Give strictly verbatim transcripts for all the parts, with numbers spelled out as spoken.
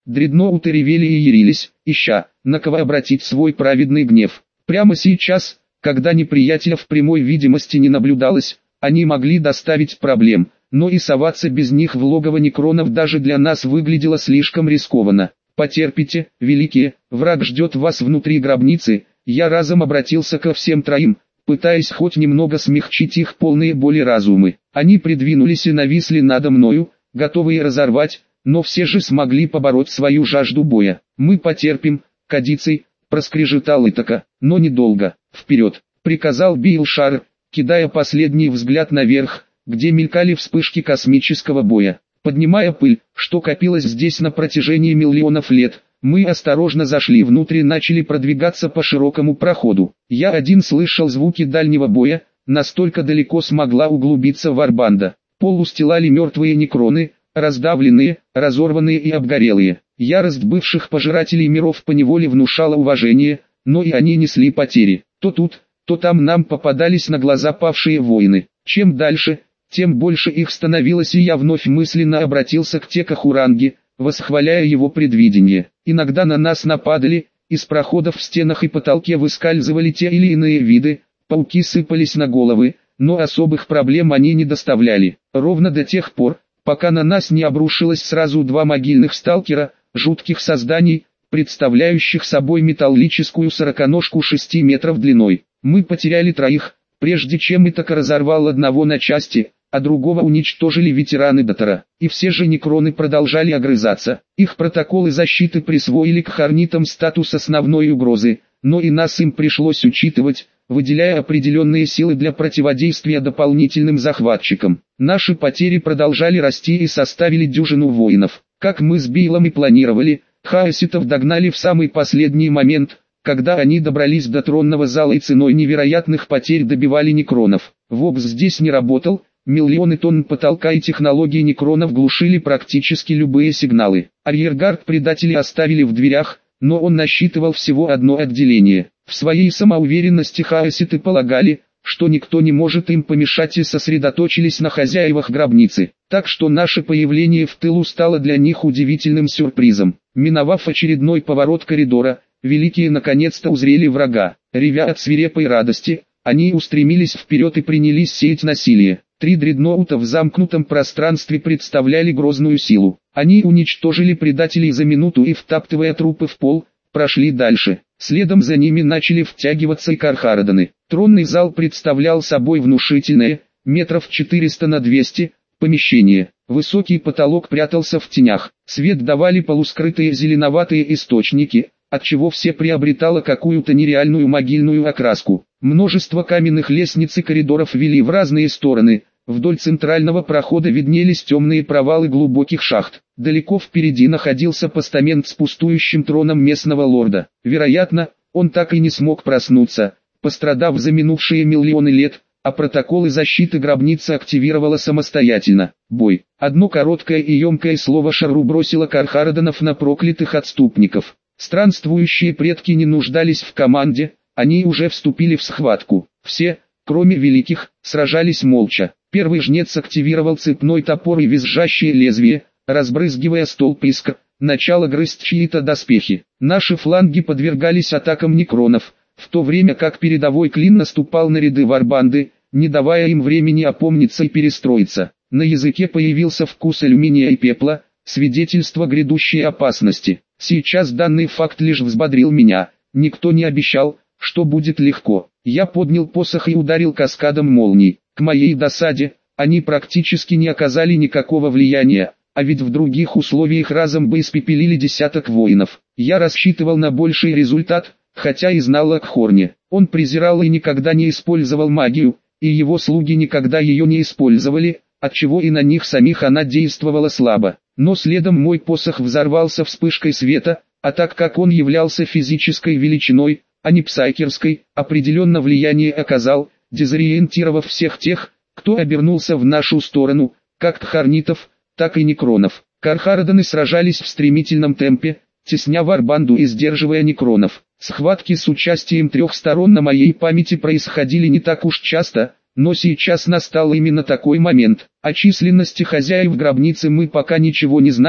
Дредноуты ревели и ярились, ища, на кого обратить свой праведный гнев. Прямо сейчас, когда неприятеля в прямой видимости не наблюдалось, они могли доставить проблем, но и соваться без них в логово некронов даже для нас выглядело слишком рискованно. «Потерпите, великие, враг ждет вас внутри гробницы». Я разом обратился ко всем троим, пытаясь хоть немного смягчить их полные боли разумы. Они придвинулись и нависли надо мною, готовые разорвать, но все же смогли побороть свою жажду боя. «Мы потерпим, Кадицей», — проскрежетал Итака, — «но недолго». «Вперед», — приказал Билшар, кидая последний взгляд наверх, где мелькали вспышки космического боя. Поднимая пыль, что копилась здесь на протяжении миллионов лет, мы осторожно зашли внутрь и начали продвигаться по широкому проходу. Я один слышал звуки дальнего боя, настолько далеко смогла углубиться варбанда. Пол устилали мертвые некроны, раздавленные, разорванные и обгорелые. Ярость бывших пожирателей миров поневоле внушала уважение, но и они несли потери. То тут, то там нам попадались на глаза павшие воины. Чем дальше, тем больше их становилось, и я вновь мысленно обратился к Текахуранге, восхваляя его предвидение. Иногда на нас нападали, из проходов в стенах и потолке выскальзывали те или иные виды, пауки сыпались на головы, но особых проблем они не доставляли. Ровно до тех пор, пока на нас не обрушилось сразу два могильных сталкера, жутких созданий, представляющих собой металлическую сороконожку шести метров длиной. Мы потеряли троих, прежде чем Итака разорвал одного на части, а другого уничтожили ветераны Дотора. И все же некроны продолжали огрызаться. Их протоколы защиты присвоили кхарнитам статус основной угрозы, но и нас им пришлось учитывать, выделяя определенные силы для противодействия дополнительным захватчикам. Наши потери продолжали расти и составили дюжину воинов. Как мы с Бейлом и планировали, хаоситов догнали в самый последний момент, когда они добрались до тронного зала и ценой невероятных потерь добивали некронов. Вокс здесь не работал. Миллионы тонн потолка и технологии некронов глушили практически любые сигналы. Арьергард предатели оставили в дверях, но он насчитывал всего одно отделение. В своей самоуверенности хаоситы полагали, что никто не может им помешать, и сосредоточились на хозяевах гробницы. Так что наше появление в тылу стало для них удивительным сюрпризом. Миновав очередной поворот коридора, великие наконец-то узрели врага. Ревя от свирепой радости, они устремились вперед и принялись сеять насилие. Три дредноута в замкнутом пространстве представляли грозную силу. Они уничтожили предателей за минуту и, втаптывая трупы в пол, прошли дальше. Следом за ними начали втягиваться и Кархараданы. Тронный зал представлял собой внушительное, метров четыреста на двести, помещение. Высокий потолок прятался в тенях. Свет давали полускрытые зеленоватые источники, отчего все приобретало какую-то нереальную могильную окраску. Множество каменных лестниц и коридоров вели в разные стороны. Вдоль центрального прохода виднелись темные провалы глубоких шахт. Далеко впереди находился постамент с пустующим троном местного лорда. Вероятно, он так и не смог проснуться, пострадав за минувшие миллионы лет, а протоколы защиты гробницы активировала самостоятельно. Бой. Одно короткое и емкое слово Шару бросило Кархараданов на проклятых отступников. Странствующие предки не нуждались в команде, они уже вступили в схватку. Все, кроме великих, сражались молча. Первый жнец активировал цепной топор и визжащее лезвие, разбрызгивая столб искр, начало грызть чьи-то доспехи. Наши фланги подвергались атакам некронов, в то время как передовой клин наступал на ряды варбанды, не давая им времени опомниться и перестроиться. На языке появился вкус алюминия и пепла, свидетельство грядущей опасности. Сейчас данный факт лишь взбодрил меня. Никто не обещал, что будет легко. Я поднял посох и ударил каскадом молний. К моей досаде, они практически не оказали никакого влияния, а ведь в других условиях разом бы испепелили десяток воинов. Я рассчитывал на больший результат, хотя и знал о Кхорне. Он презирал и никогда не использовал магию, и его слуги никогда ее не использовали, отчего и на них самих она действовала слабо. Но следом мой посох взорвался вспышкой света, а так как он являлся физической величиной, а не псайкерской, определенно влияние оказал, дезориентировав всех тех, кто обернулся в нашу сторону, как кхарнитов, так и некронов. Кархараданы сражались в стремительном темпе, тесня варбанду и сдерживая некронов. Схватки с участием трех сторон на моей памяти происходили не так уж часто, но сейчас настал именно такой момент. О численности хозяев гробницы мы пока ничего не знали,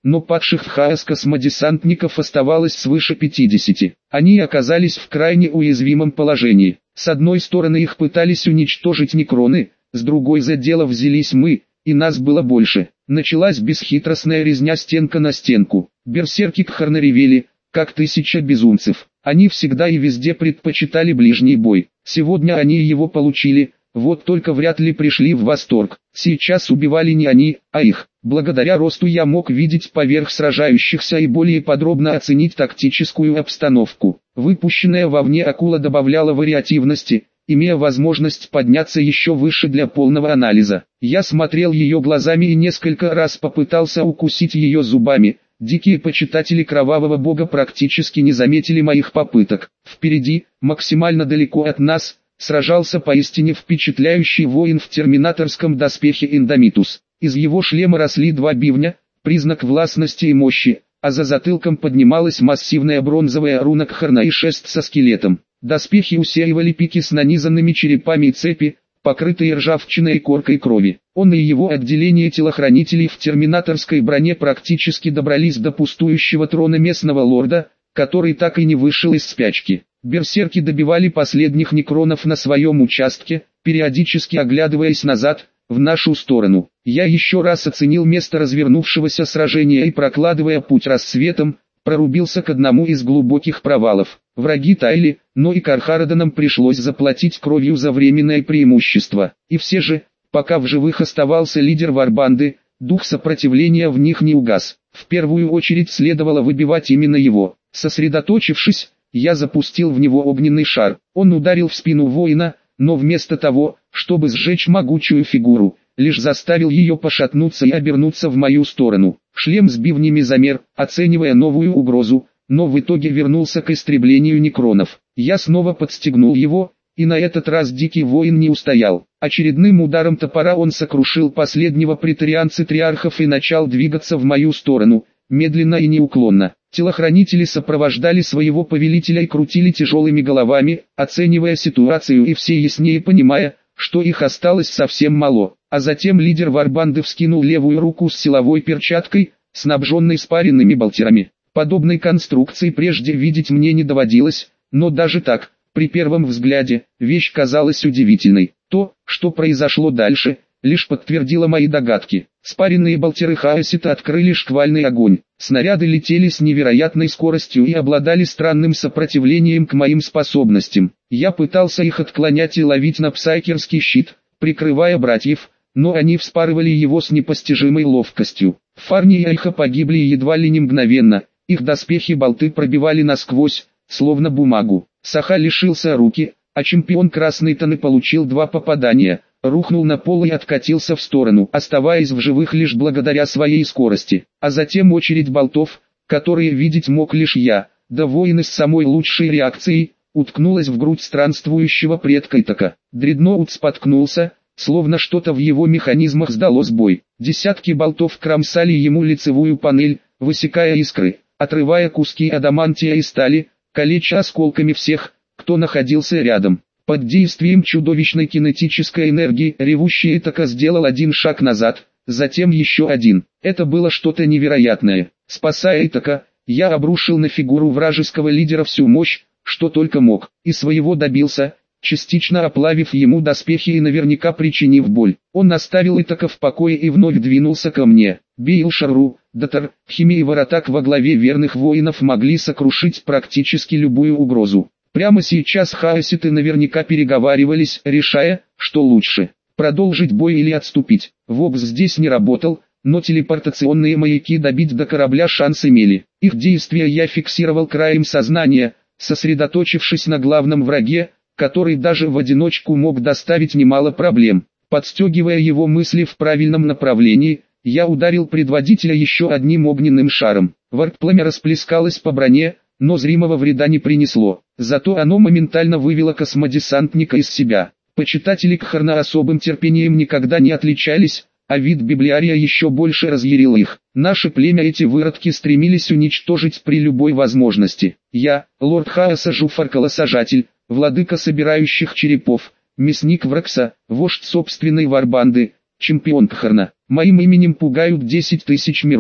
но падших в хаос космодесантников оставалось свыше пятидесяти. Они оказались в крайне уязвимом положении. С одной стороны их пытались уничтожить некроны, с другой за дело взялись мы, и нас было больше. Началась бесхитростная резня стенка на стенку. Берсерки Кхарна ревели, как тысяча безумцев. Они всегда и везде предпочитали ближний бой. Сегодня они его получили, вот только вряд ли пришли в восторг. Сейчас убивали не они, а их. Благодаря росту я мог видеть поверх сражающихся и более подробно оценить тактическую обстановку. Выпущенная вовне акула добавляла вариативности, имея возможность подняться еще выше для полного анализа. Я смотрел ее глазами и несколько раз попытался укусить ее зубами. Дикие почитатели кровавого бога практически не заметили моих попыток. Впереди, максимально далеко от нас, сражался поистине впечатляющий воин в терминаторском доспехе Индомитус. Из его шлема росли два бивня, признак властности и мощи, а за затылком поднималась массивная бронзовая руна Кхарна и шест со скелетом. Доспехи усеивали пики с нанизанными черепами и цепи, покрытые ржавчиной и коркой крови. Он и его отделение телохранителей в терминаторской броне практически добрались до пустующего трона местного лорда, который так и не вышел из спячки. Берсерки добивали последних некронов на своем участке, периодически оглядываясь назад, в нашу сторону. Я еще раз оценил место развернувшегося сражения и, прокладывая путь рассветом, прорубился к одному из глубоких провалов. Враги таяли, но и Кархарадонам пришлось заплатить кровью за временное преимущество. И все же, пока в живых оставался лидер варбанды, дух сопротивления в них не угас. В первую очередь следовало выбивать именно его. Сосредоточившись, я запустил в него огненный шар. Он ударил в спину воина, но вместо того, чтобы сжечь могучую фигуру, лишь заставил ее пошатнуться и обернуться в мою сторону. Шлем с бивнями замер, оценивая новую угрозу, но в итоге вернулся к истреблению некронов. Я снова подстегнул его, и на этот раз дикий воин не устоял. Очередным ударом топора он сокрушил последнего претарианца-триархов и начал двигаться в мою сторону, медленно и неуклонно. Телохранители сопровождали своего повелителя и крутили тяжелыми головами, оценивая ситуацию и все яснее понимая, что их осталось совсем мало. А затем лидер варбанды вскинул левую руку с силовой перчаткой, снабженной спаренными болтерами. Подобной конструкции прежде видеть мне не доводилось, но даже так, при первом взгляде, вещь казалась удивительной. То, что произошло дальше, лишь подтвердило мои догадки. Спаренные болтеры хаосита открыли шквальный огонь. Снаряды летели с невероятной скоростью и обладали странным сопротивлением к моим способностям. Я пытался их отклонять и ловить на псайкерский щит, прикрывая братьев, но они вспарывали его с непостижимой ловкостью. Фарни и Айха погибли едва ли не мгновенно, их доспехи болты пробивали насквозь, словно бумагу. Саха лишился руки, а чемпион Красной Таны получил два попадания, рухнул на пол и откатился в сторону, оставаясь в живых лишь благодаря своей скорости. А затем очередь болтов, которые видеть мог лишь я, да воины с самой лучшей реакцией, уткнулась в грудь странствующего предка Итака. Дредноут споткнулся, словно что-то в его механизмах сдало сбой. Десятки болтов кромсали ему лицевую панель, высекая искры, отрывая куски адамантия и стали, калеча осколками всех, кто находился рядом. Под действием чудовищной кинетической энергии ревущий Итака сделал один шаг назад, затем еще один. Это было что-то невероятное. Спасая Итака, я обрушил на фигуру вражеского лидера всю мощь, что только мог, и своего добился, частично оплавив ему доспехи и наверняка причинив боль. Он оставил Итака в покое и вновь двинулся ко мне. Бейл Шарру, Датар, Хими и Варатак во главе верных воинов могли сокрушить практически любую угрозу. Прямо сейчас хаоситы наверняка переговаривались, решая, что лучше, продолжить бой или отступить. Вокс здесь не работал, но телепортационные маяки добить до корабля шанс имели. Их действия я фиксировал краем сознания, сосредоточившись на главном враге, который даже в одиночку мог доставить немало проблем. Подстегивая его мысли в правильном направлении, я ударил предводителя еще одним огненным шаром. Варп-пламя расплескалось по броне, но зримого вреда не принесло. Зато оно моментально вывело космодесантника из себя. Почитатели Кхарна особым терпением никогда не отличались, а вид библиария еще больше разъярил их. Наше племя эти выродки стремились уничтожить при любой возможности. Я, лорд Хаоса Жуфар-колосажатель, владыка собирающих черепов, мясник Вракса, вождь собственной варбанды, чемпион Кхарна. Моим именем пугают десять тысяч миров.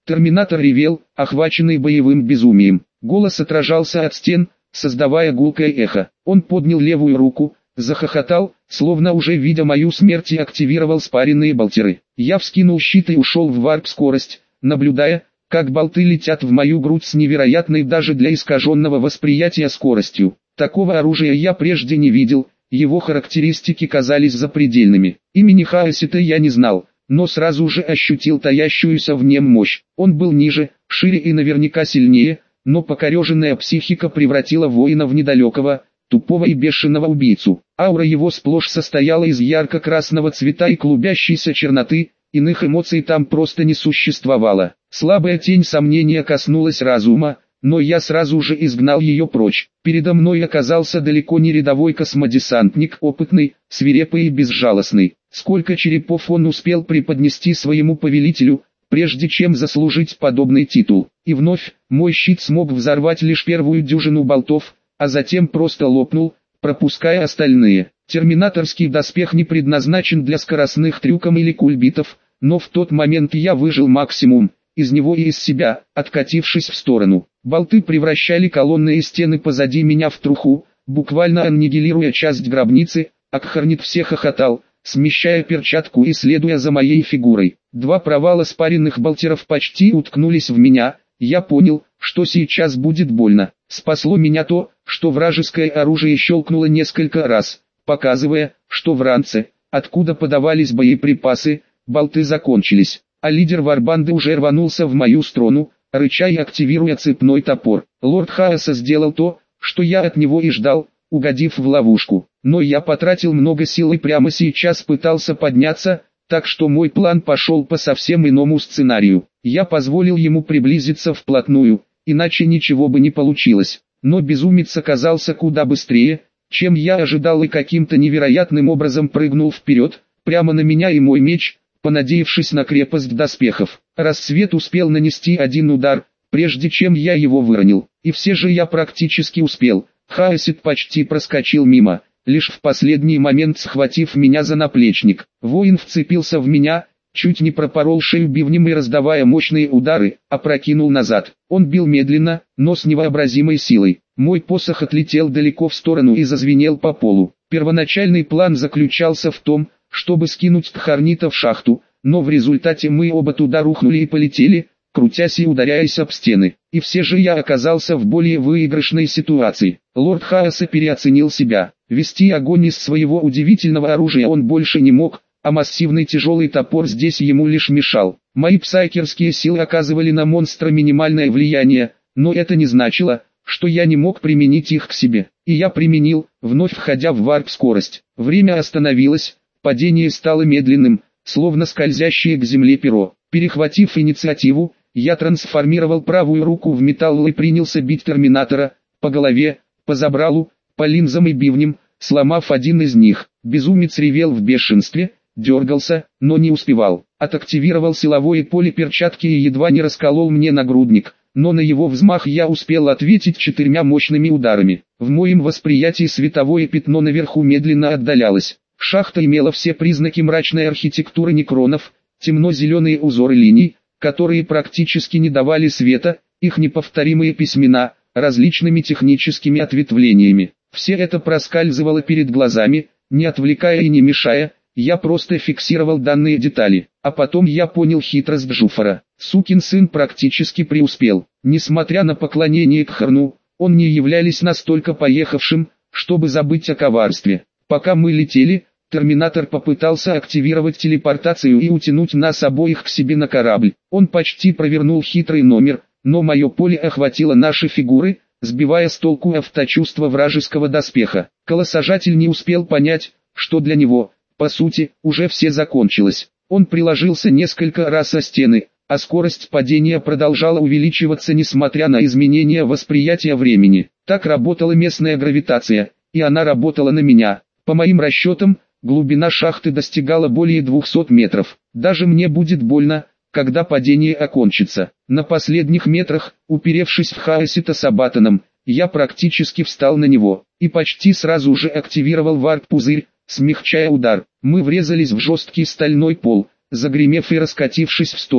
Терминатор ревел, охваченный боевым безумием. Голос отражался от стен, создавая гулкое эхо. Он поднял левую руку, захохотал, словно уже видя мою смерть, и активировал спаренные болтеры. Я вскинул щит и ушел в варп-скорость, наблюдая, как болты летят в мою грудь с невероятной даже для искаженного восприятия скоростью. Такого оружия я прежде не видел, его характеристики казались запредельными. Имени Хаосита я не знал, но сразу же ощутил таящуюся в нем мощь. Он был ниже, шире и наверняка сильнее, но покореженная психика превратила воина в недалекого, тупого и бешеного убийцу. Аура его сплошь состояла из ярко-красного цвета и клубящейся черноты, иных эмоций там просто не существовало. Слабая тень сомнения коснулась разума, но я сразу же изгнал ее прочь. Передо мной оказался далеко не рядовой космодесантник, опытный, свирепый и безжалостный. Сколько черепов он успел преподнести своему повелителю, прежде чем заслужить подобный титул. И вновь, мой щит смог взорвать лишь первую дюжину болтов, а затем просто лопнул, пропуская остальные. Терминаторский доспех не предназначен для скоростных трюков или кульбитов, но в тот момент я выжил максимум из него и из себя, откатившись в сторону. Болты превращали колонны и стены позади меня в труху, буквально аннигилируя часть гробницы, а Кхарнит все хохотал, смещая перчатку и следуя за моей фигурой. Два провала спаренных болтеров почти уткнулись в меня, я понял, что сейчас будет больно. Спасло меня то, что вражеское оружие щелкнуло несколько раз, показывая, что в ранце, откуда подавались боеприпасы, болты закончились, а лидер варбанды уже рванулся в мою сторону, рыча и активируя цепной топор. Лорд Хаоса сделал то, что я от него и ждал, угодив в ловушку. Но я потратил много сил и прямо сейчас пытался подняться, так что мой план пошел по совсем иному сценарию. Я позволил ему приблизиться вплотную, иначе ничего бы не получилось. Но безумец оказался куда быстрее, чем я ожидал, и каким-то невероятным образом прыгнул вперед, прямо на меня и мой меч, понадеявшись на крепость доспехов. Рассвет успел нанести один удар, прежде чем я его выронил. И все же я практически успел. Хаосит почти проскочил мимо, лишь в последний момент схватив меня за наплечник. Воин вцепился в меня, чуть не пропорол шею бивнем и, раздавая мощные удары, опрокинул назад. Он бил медленно, но с невообразимой силой. Мой посох отлетел далеко в сторону и зазвенел по полу. Первоначальный план заключался в том, чтобы скинуть Кхарнита в шахту, но в результате мы оба туда рухнули и полетели, крутясь и ударяясь об стены. И все же я оказался в более выигрышной ситуации. Лорд Хаоса переоценил себя. Вести огонь из своего удивительного оружия он больше не мог, а массивный тяжелый топор здесь ему лишь мешал. Мои псайкерские силы оказывали на монстра минимальное влияние, но это не значило, что я не мог применить их к себе. И я применил, вновь входя в варп-скорость. Время остановилось, падение стало медленным, словно скользящее к земле перо. Перехватив инициативу, я трансформировал правую руку в металл и принялся бить терминатора, по голове, по забралу, по линзам и бивням, сломав один из них. Безумец ревел в бешенстве, дергался, но не успевал. Отактивировал силовое поле перчатки и едва не расколол мне нагрудник, но на его взмах я успел ответить четырьмя мощными ударами. В моем восприятии световое пятно наверху медленно отдалялось. Шахта имела все признаки мрачной архитектуры некронов, темно-зеленые узоры линий, которые практически не давали света, их неповторимые письмена, различными техническими ответвлениями. Все это проскальзывало перед глазами, не отвлекая и не мешая, я просто фиксировал данные детали. А потом я понял хитрость Джуфара. Сукин сын практически преуспел. Несмотря на поклонение к Харну, он не являлись настолько поехавшим, чтобы забыть о коварстве. Пока мы летели, Терминатор попытался активировать телепортацию и утянуть нас обоих к себе на корабль. Он почти провернул хитрый номер, но мое поле охватило наши фигуры, сбивая с толку авточувство вражеского доспеха. Колосажатель не успел понять, что для него, по сути, уже все закончилось. Он приложился несколько раз о стены, а скорость падения продолжала увеличиваться несмотря на изменения восприятия времени. Так работала местная гравитация, и она работала на меня. По моим расчетам, глубина шахты достигала более двухсот метров. Даже мне будет больно, когда падение окончится. На последних метрах, уперевшись в Хаосита с Абатоном, я практически встал на него, и почти сразу же активировал варп-пузырь, смягчая удар. Мы врезались в жесткий стальной пол, загремев и раскатившись в стороны.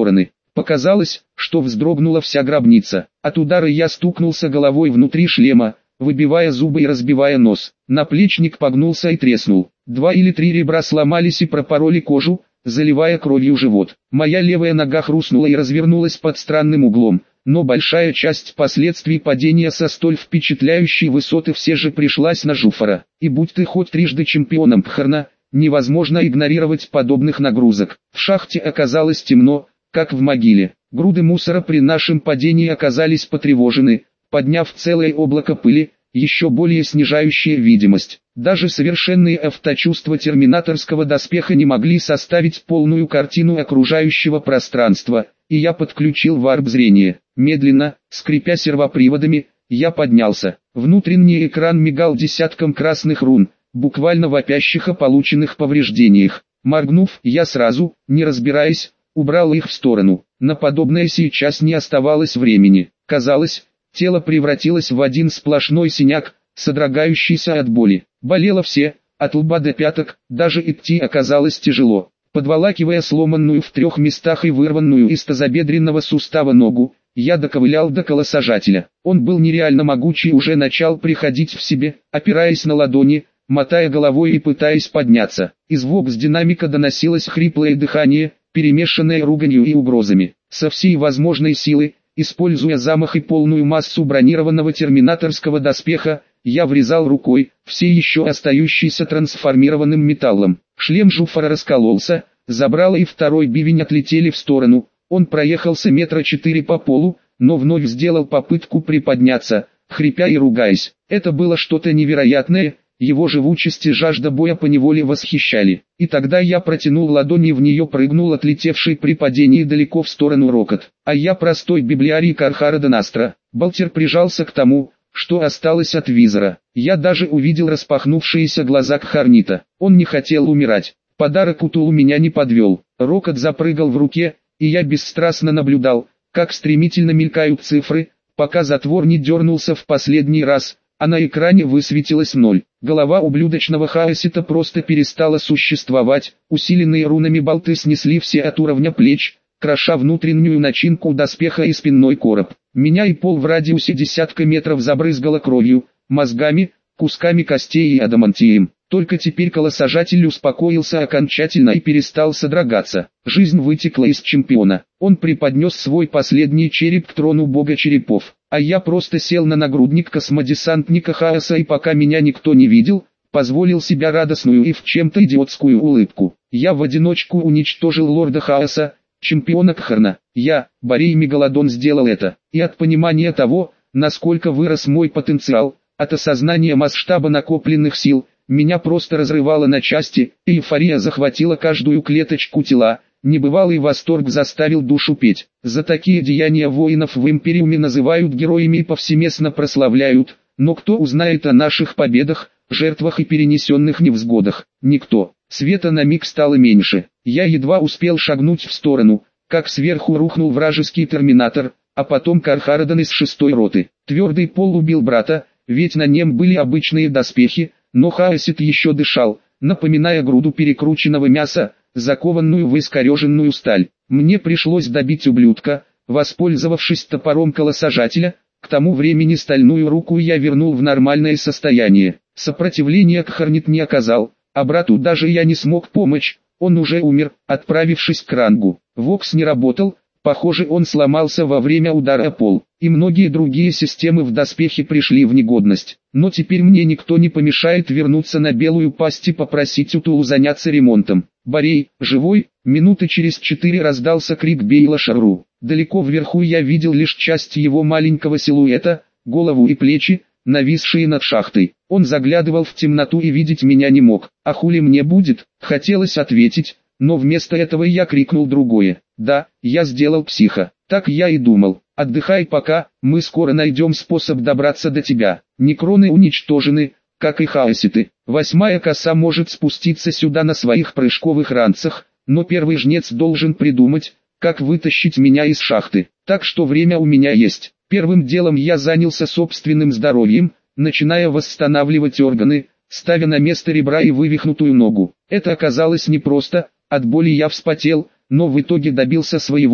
Показалось, что вздрогнула вся гробница. От удара я стукнулся головой внутри шлема, выбивая зубы и разбивая нос. Наплечник погнулся и треснул. Два или три ребра сломались и пропороли кожу, заливая кровью живот. Моя левая нога хрустнула и развернулась под странным углом, но большая часть последствий падения со столь впечатляющей высоты все же пришлась на Жуфара. И будь ты хоть трижды чемпионом Пхарна, невозможно игнорировать подобных нагрузок. В шахте оказалось темно, как в могиле. Груды мусора при нашем падении оказались потревожены, подняв целое облако пыли, еще более снижающее видимость. Даже совершенные авточувства терминаторского доспеха не могли составить полную картину окружающего пространства, и я подключил варп-зрение. Медленно, скрипя сервоприводами, я поднялся. Внутренний экран мигал десятком красных рун, буквально вопящих о полученных повреждениях. Моргнув, я сразу, не разбираясь, убрал их в сторону. На подобное сейчас не оставалось времени. Казалось, тело превратилось в один сплошной синяк, содрогающийся от боли. Болело все, от лба до пяток, даже идти оказалось тяжело. Подволакивая сломанную в трех местах и вырванную из тазобедренного сустава ногу, я доковылял до колосажателя. Он был нереально могучий и уже начал приходить в себе, опираясь на ладони, мотая головой и пытаясь подняться. Из вокс динамика доносилось хриплое дыхание, перемешанное руганью и угрозами. Со всей возможной силы, используя замах и полную массу бронированного терминаторского доспеха, я врезал рукой, все еще остающийся трансформированным металлом. Шлем Жуфара раскололся, забрало и второй бивень отлетели в сторону. Он проехался метра четыре по полу, но вновь сделал попытку приподняться, хрипя и ругаясь. Это было что-то невероятное, его живучесть и жажда боя поневоле восхищали. И тогда я протянул ладони, в нее прыгнул отлетевший при падении далеко в сторону рокот. А я простой библиарий Кархара Донастра. Балтер прижался к тому, что осталось от визора. Я даже увидел распахнувшиеся глаза Кхарнита. Он не хотел умирать. Подарок Утулу меня не подвел. Рокот запрыгал в руке, и я бесстрастно наблюдал, как стремительно мелькают цифры, пока затвор не дернулся в последний раз, а на экране высветилось ноль. Голова ублюдочного хаосита просто перестала существовать, усиленные рунами болты снесли все от уровня плеч, кроша внутреннюю начинку доспеха и спинной короб. Меня и пол в радиусе десятка метров забрызгало кровью, мозгами, кусками костей и адамантием. Только теперь колосажатель успокоился окончательно и перестал содрогаться. Жизнь вытекла из чемпиона. Он преподнес свой последний череп к трону бога черепов. А я просто сел на нагрудник космодесантника Хаоса и пока меня никто не видел, позволил себя радостную и в чем-то идиотскую улыбку. Я в одиночку уничтожил лорда Хаоса, чемпиона Кхарна. Я, Борей Мегалодон, сделал это. И от понимания того, насколько вырос мой потенциал, от осознания масштаба накопленных сил, меня просто разрывало на части, и эйфория захватила каждую клеточку тела. Небывалый восторг заставил душу петь. За такие деяния воинов в Империуме называют героями и повсеместно прославляют, но кто узнает о наших победах, жертвах и перенесенных невзгодах? Никто. Света на миг стало меньше. Я едва успел шагнуть в сторону, как сверху рухнул вражеский терминатор, а потом Кархарадан из шестой роты. Твердый пол убил брата, ведь на нем были обычные доспехи, но Хаосит еще дышал, напоминая груду перекрученного мяса, закованную в искореженную сталь. Мне пришлось добить ублюдка, воспользовавшись топором колосажателя. К тому времени стальную руку я вернул в нормальное состояние. Сопротивления Кхарнит не оказал, а брату даже я не смог помочь, он уже умер, отправившись к рангу. Вокс не работал, похоже, он сломался во время удара о пол, и многие другие системы в доспехе пришли в негодность. Но теперь мне никто не помешает вернуться на Белую Пасть и попросить Утулу заняться ремонтом. «Борей, живой?» Минуты через четыре раздался крик Бейла Шарру. Далеко вверху я видел лишь часть его маленького силуэта, голову и плечи, нависшие над шахтой. Он заглядывал в темноту и видеть меня не мог. «А хули мне будет?» Хотелось ответить, но вместо этого я крикнул другое. «Да, я сделал психа. Так я и думал. Отдыхай пока, мы скоро найдем способ добраться до тебя. Некроны уничтожены, как и хаоситы. Восьмая коса может спуститься сюда на своих прыжковых ранцах, но первый жнец должен придумать, как вытащить меня из шахты. Так что время у меня есть». Первым делом я занялся собственным здоровьем, начиная восстанавливать органы, ставя на место ребра и вывихнутую ногу. Это оказалось непросто, от боли я вспотел, но в итоге добился своего,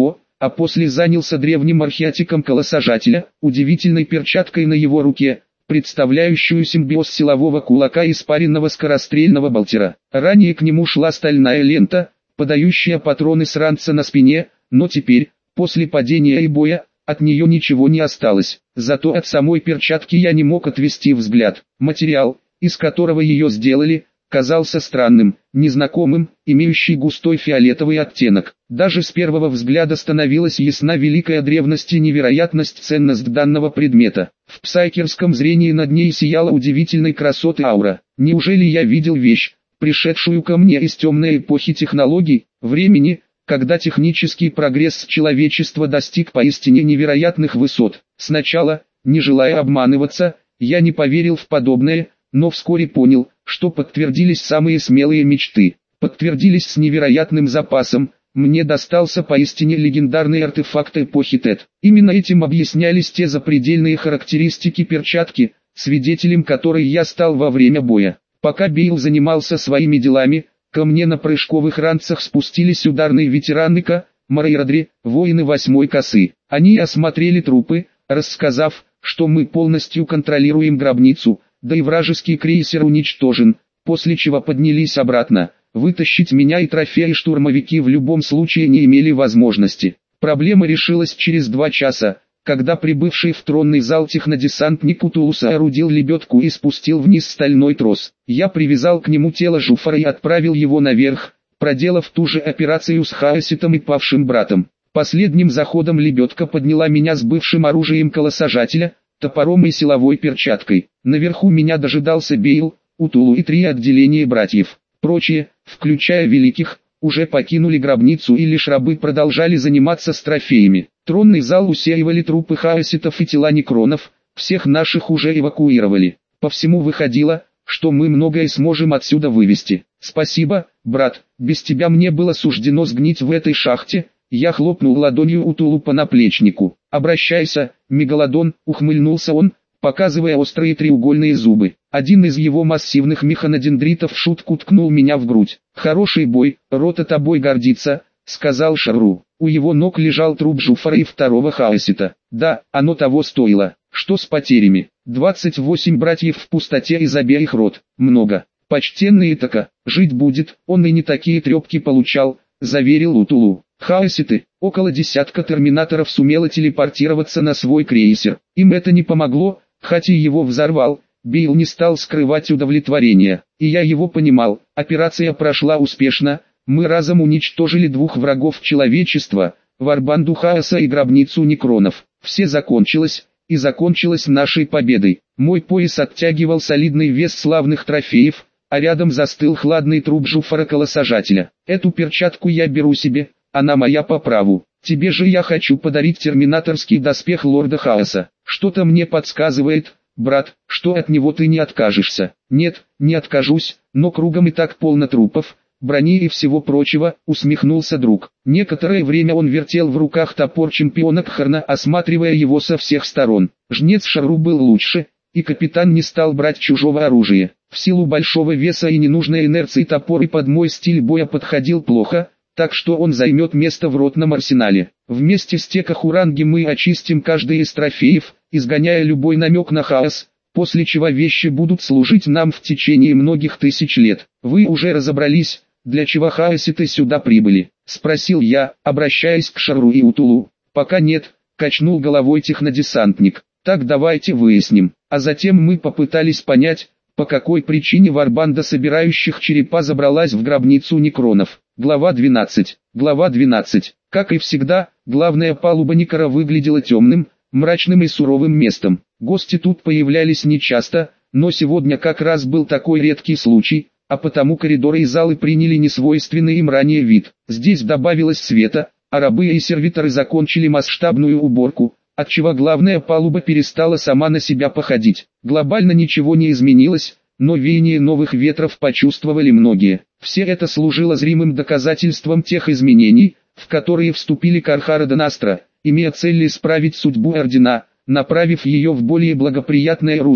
а после занялся древним археотипом колосажателя, удивительной перчаткой на его руке, представляющую симбиоз силового кулака и спаренного скорострельного болтера. Ранее к нему шла стальная лента, подающая патроны с ранца на спине, но теперь, после падения и боя, от нее ничего не осталось. Зато от самой перчатки я не мог отвести взгляд. Материал, из которого ее сделали, казался странным, незнакомым, имеющий густой фиолетовый оттенок. Даже с первого взгляда становилась ясна великая древность и невероятность ценность данного предмета. В псайкерском зрении над ней сияла удивительной красоты аура. Неужели я видел вещь, пришедшую ко мне из темной эпохи технологий, времени, когда технический прогресс человечества достиг поистине невероятных высот? Сначала, не желая обманываться, я не поверил в подобное, но вскоре понял, что подтвердились самые смелые мечты. Подтвердились с невероятным запасом. Мне достался поистине легендарный артефакт эпохи Тет. Именно этим объяснялись те запредельные характеристики перчатки, свидетелем которой я стал во время боя. Пока Бейл занимался своими делами, ко мне на прыжковых ранцах спустились ударные ветераны К, Марейрадри, воины восьмой косы. Они осмотрели трупы, рассказав, что мы полностью контролируем гробницу, да и вражеский крейсер уничтожен, после чего поднялись обратно. Вытащить меня и трофеи штурмовики в любом случае не имели возможности. Проблема решилась через два часа, когда прибывший в тронный зал технодесантник Утулу соорудил лебедку и спустил вниз стальной трос. Я привязал к нему тело Жуфара и отправил его наверх, проделав ту же операцию с Хаоситом и павшим братом. Последним заходом лебедка подняла меня с бывшим оружием колосажателя, топором и силовой перчаткой. Наверху меня дожидался Бейл, Утулу и три отделения братьев. Прочие, включая великих, уже покинули гробницу и лишь рабы продолжали заниматься с трофеями. Тронный зал усеивали трупы хаоситов и тела некронов, всех наших уже эвакуировали. По всему выходило, что мы многое сможем отсюда вывести. Спасибо, брат, без тебя мне было суждено сгнить в этой шахте. Я хлопнул ладонью Утулу по наплечнику. «Обращайся, Мегалодон», — ухмыльнулся он, показывая острые треугольные зубы. Один из его массивных механодендритов в шутку ткнул меня в грудь. «Хороший бой, рота тобой гордится», — сказал Шарру. У его ног лежал труп Жуфара и второго Хаосита. Да, оно того стоило. Что с потерями? двадцать восемь братьев в пустоте из обеих рот. Много. Почтенный Итака, жить будет, он и не такие трепки получал, заверил Утулу. Хаоситы, около десятка терминаторов сумело телепортироваться на свой крейсер. Им это не помогло, хотя его взорвал. Бейл не стал скрывать удовлетворения, и я его понимал. Операция прошла успешно, мы разом уничтожили двух врагов человечества, Варбанду Хаоса и гробницу некронов. Все закончилось, и закончилось нашей победой. Мой пояс оттягивал солидный вес славных трофеев, а рядом застыл хладный труп Жуфара колосажателя. Эту перчатку я беру себе, она моя по праву. Тебе же я хочу подарить терминаторский доспех лорда Хаоса. Что-то мне подсказывает, брат, что от него ты не откажешься. Нет, не откажусь, но кругом и так полно трупов, брони и всего прочего, усмехнулся друг. Некоторое время он вертел в руках топор чемпиона Кхарна, осматривая его со всех сторон. Жнец Шарру был лучше, и капитан не стал брать чужого оружия. В силу большого веса и ненужной инерции топор и под мой стиль боя подходил плохо, так что он займет место в ротном арсенале. Вместе с Текахуранги мы очистим каждый из трофеев, изгоняя любой намек на хаос, после чего вещи будут служить нам в течение многих тысяч лет. Вы уже разобрались, для чего хаоситы сюда прибыли? Спросил я, обращаясь к Шарру и Утулу. Пока нет, качнул головой технодесантник. Так давайте выясним. А затем мы попытались понять, по какой причине Варбанда собирающих черепа забралась в гробницу некронов. Глава двенадцать. Глава двенадцать. Как и всегда, главная палуба Никара выглядела темным, мрачным и суровым местом. Гости тут появлялись нечасто, но сегодня как раз был такой редкий случай, а потому коридоры и залы приняли несвойственный им ранее вид. Здесь добавилось света, а рабы и сервиторы закончили масштабную уборку, отчего главная палуба перестала сама на себя походить. Глобально ничего не изменилось, но веяние новых ветров почувствовали многие. Все это служило зримым доказательством тех изменений, в которые вступили Кархара де Настра, имея цель исправить судьбу Ордена, направив ее в более благоприятное русло.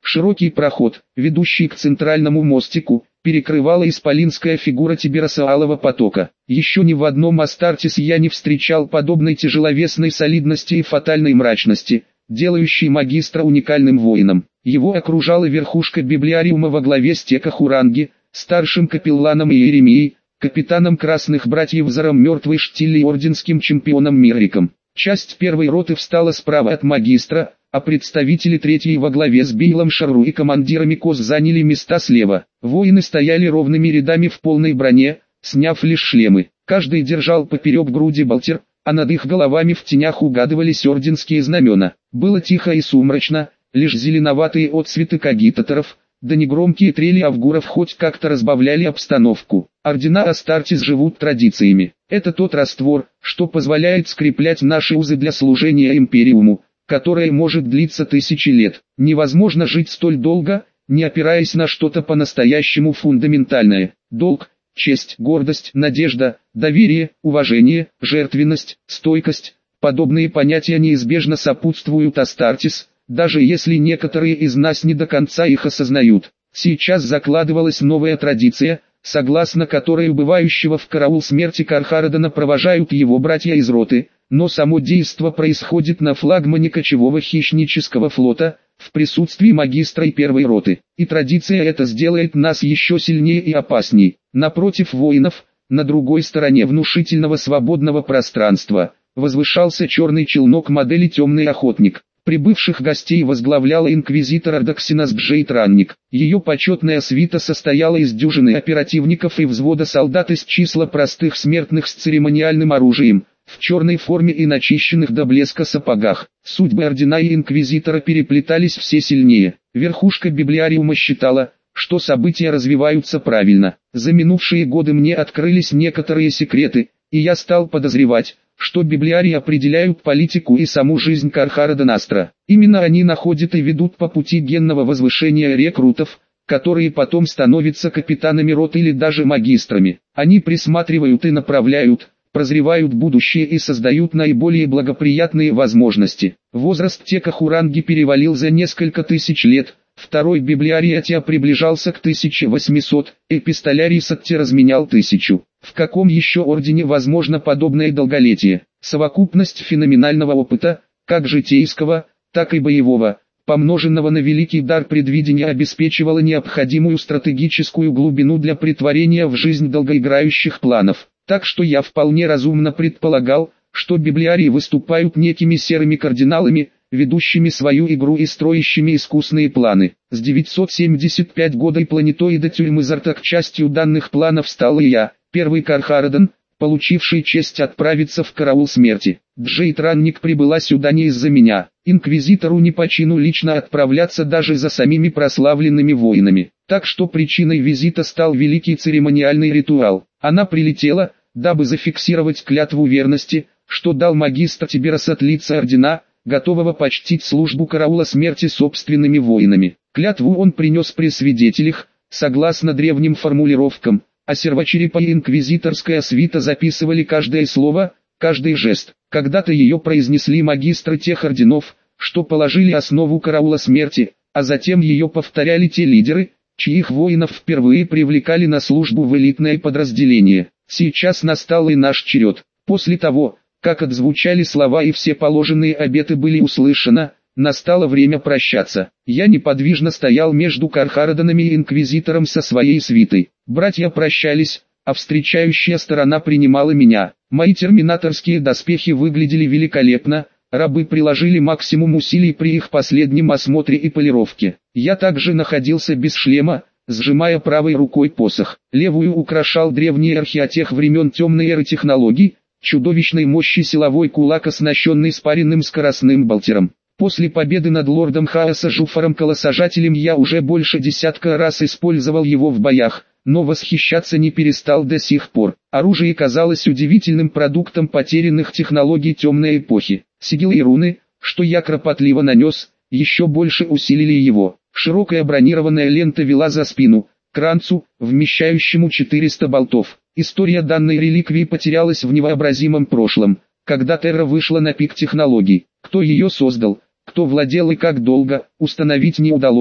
Широкий проход, ведущий к центральному мостику, перекрывала исполинская фигура Тибераса потока. Еще ни в одном Астартес я не встречал подобной тяжеловесной солидности и фатальной мрачности, делающей магистра уникальным воином. Его окружала верхушка библиариума во главе с Текахуранги, старшим капелланом Иеремией, капитаном Красных Братьев Заром Мертвой Штилли и орденским чемпионом Мирриком. Часть первой роты встала справа от магистра, а представители третьей во главе с Бейлом Шарру и командирами Коз заняли места слева. Воины стояли ровными рядами в полной броне, сняв лишь шлемы. Каждый держал поперек груди болтер, а над их головами в тенях угадывались орденские знамена. Было тихо и сумрачно, лишь зеленоватые отсветы кагитаторов, да негромкие трели авгуров хоть как-то разбавляли обстановку. Ордена Астартес живут традициями. Это тот раствор, что позволяет скреплять наши узы для служения Империуму, которое может длиться тысячи лет. Невозможно жить столь долго, не опираясь на что-то по-настоящему фундаментальное. Долг, честь, гордость, надежда, доверие, уважение, жертвенность, стойкость. Подобные понятия неизбежно сопутствуют Астартес, даже если некоторые из нас не до конца их осознают. Сейчас закладывалась новая традиция, согласно которой убывающего в караул смерти Кархарадена провожают его братья из роты, но само действо происходит на флагмане кочевого хищнического флота, в присутствии магистра и первой роты. И традиция эта сделает нас еще сильнее и опасней. Напротив воинов, на другой стороне внушительного свободного пространства, возвышался черный челнок модели «Темный охотник». Прибывших гостей возглавляла инквизитор Ардаксинас Джейд Ранник. Ее почетная свита состояла из дюжины оперативников и взвода солдат из числа простых смертных с церемониальным оружием, в черной форме и начищенных до блеска сапогах. Судьбы ордена и инквизитора переплетались все сильнее. Верхушка библиариума считала, что события развиваются правильно. За минувшие годы мне открылись некоторые секреты, и я стал подозревать, что библиарии определяют политику и саму жизнь Кархарадена. Именно они находят и ведут по пути генного возвышения рекрутов, которые потом становятся капитанами рот или даже магистрами. Они присматривают и направляют, прозревают будущее и создают наиболее благоприятные возможности. Возраст Текахуранги перевалил за несколько тысяч лет. Второй библиарий Атия приближался к тысяче восьмисот, эпистолярий Сатти разменял тысячу. В каком еще ордене возможно подобное долголетие? Совокупность феноменального опыта, как житейского, так и боевого, помноженного на великий дар предвидения, обеспечивала необходимую стратегическую глубину для претворения в жизнь долгоиграющих планов. Так что я вполне разумно предполагал, что библиарии выступают некими серыми кардиналами, ведущими свою игру и строящими искусные планы. С девятьсот семьдесят пятого года и планетоида Тюльмызартак частью данных планов стал и я, первый Кархараден, получивший честь отправиться в караул смерти. Джейд Ранник прибыла сюда не из-за меня. Инквизитору не по чину лично отправляться даже за самими прославленными воинами. Так что причиной визита стал великий церемониальный ритуал. Она прилетела, дабы зафиксировать клятву верности, что дал магистр Тиберас от лица ордена, готового почтить службу караула смерти собственными воинами. Клятву он принес при свидетелях, согласно древним формулировкам, а сервочерепа и инквизиторская свита записывали каждое слово, каждый жест. Когда-то ее произнесли магистры тех орденов, что положили основу караула смерти, а затем ее повторяли те лидеры, чьих воинов впервые привлекали на службу в элитное подразделение. Сейчас настал и наш черед. После того, как отзвучали слова и все положенные обеты были услышаны, настало время прощаться. Я неподвижно стоял между Кархараденами и инквизитором со своей свитой. Братья прощались, а встречающая сторона принимала меня. Мои терминаторские доспехи выглядели великолепно, рабы приложили максимум усилий при их последнем осмотре и полировке. Я также находился без шлема, сжимая правой рукой посох. Левую украшал древний археотех времен темной эры технологий, чудовищной мощи силовой кулак, оснащенный спаренным скоростным болтером. После победы над лордом Хаоса Жуфаром Колосожателем я уже больше десятка раз использовал его в боях, но восхищаться не перестал до сих пор. Оружие казалось удивительным продуктом потерянных технологий темной эпохи. Сигилы и руны, что я кропотливо нанес, еще больше усилили его. Широкая бронированная лента вела за спину, к ранцу, вмещающему четыреста болтов. История данной реликвии потерялась в невообразимом прошлом, когда Терра вышла на пик технологий. Кто ее создал, кто владел и как долго, установить не удалось,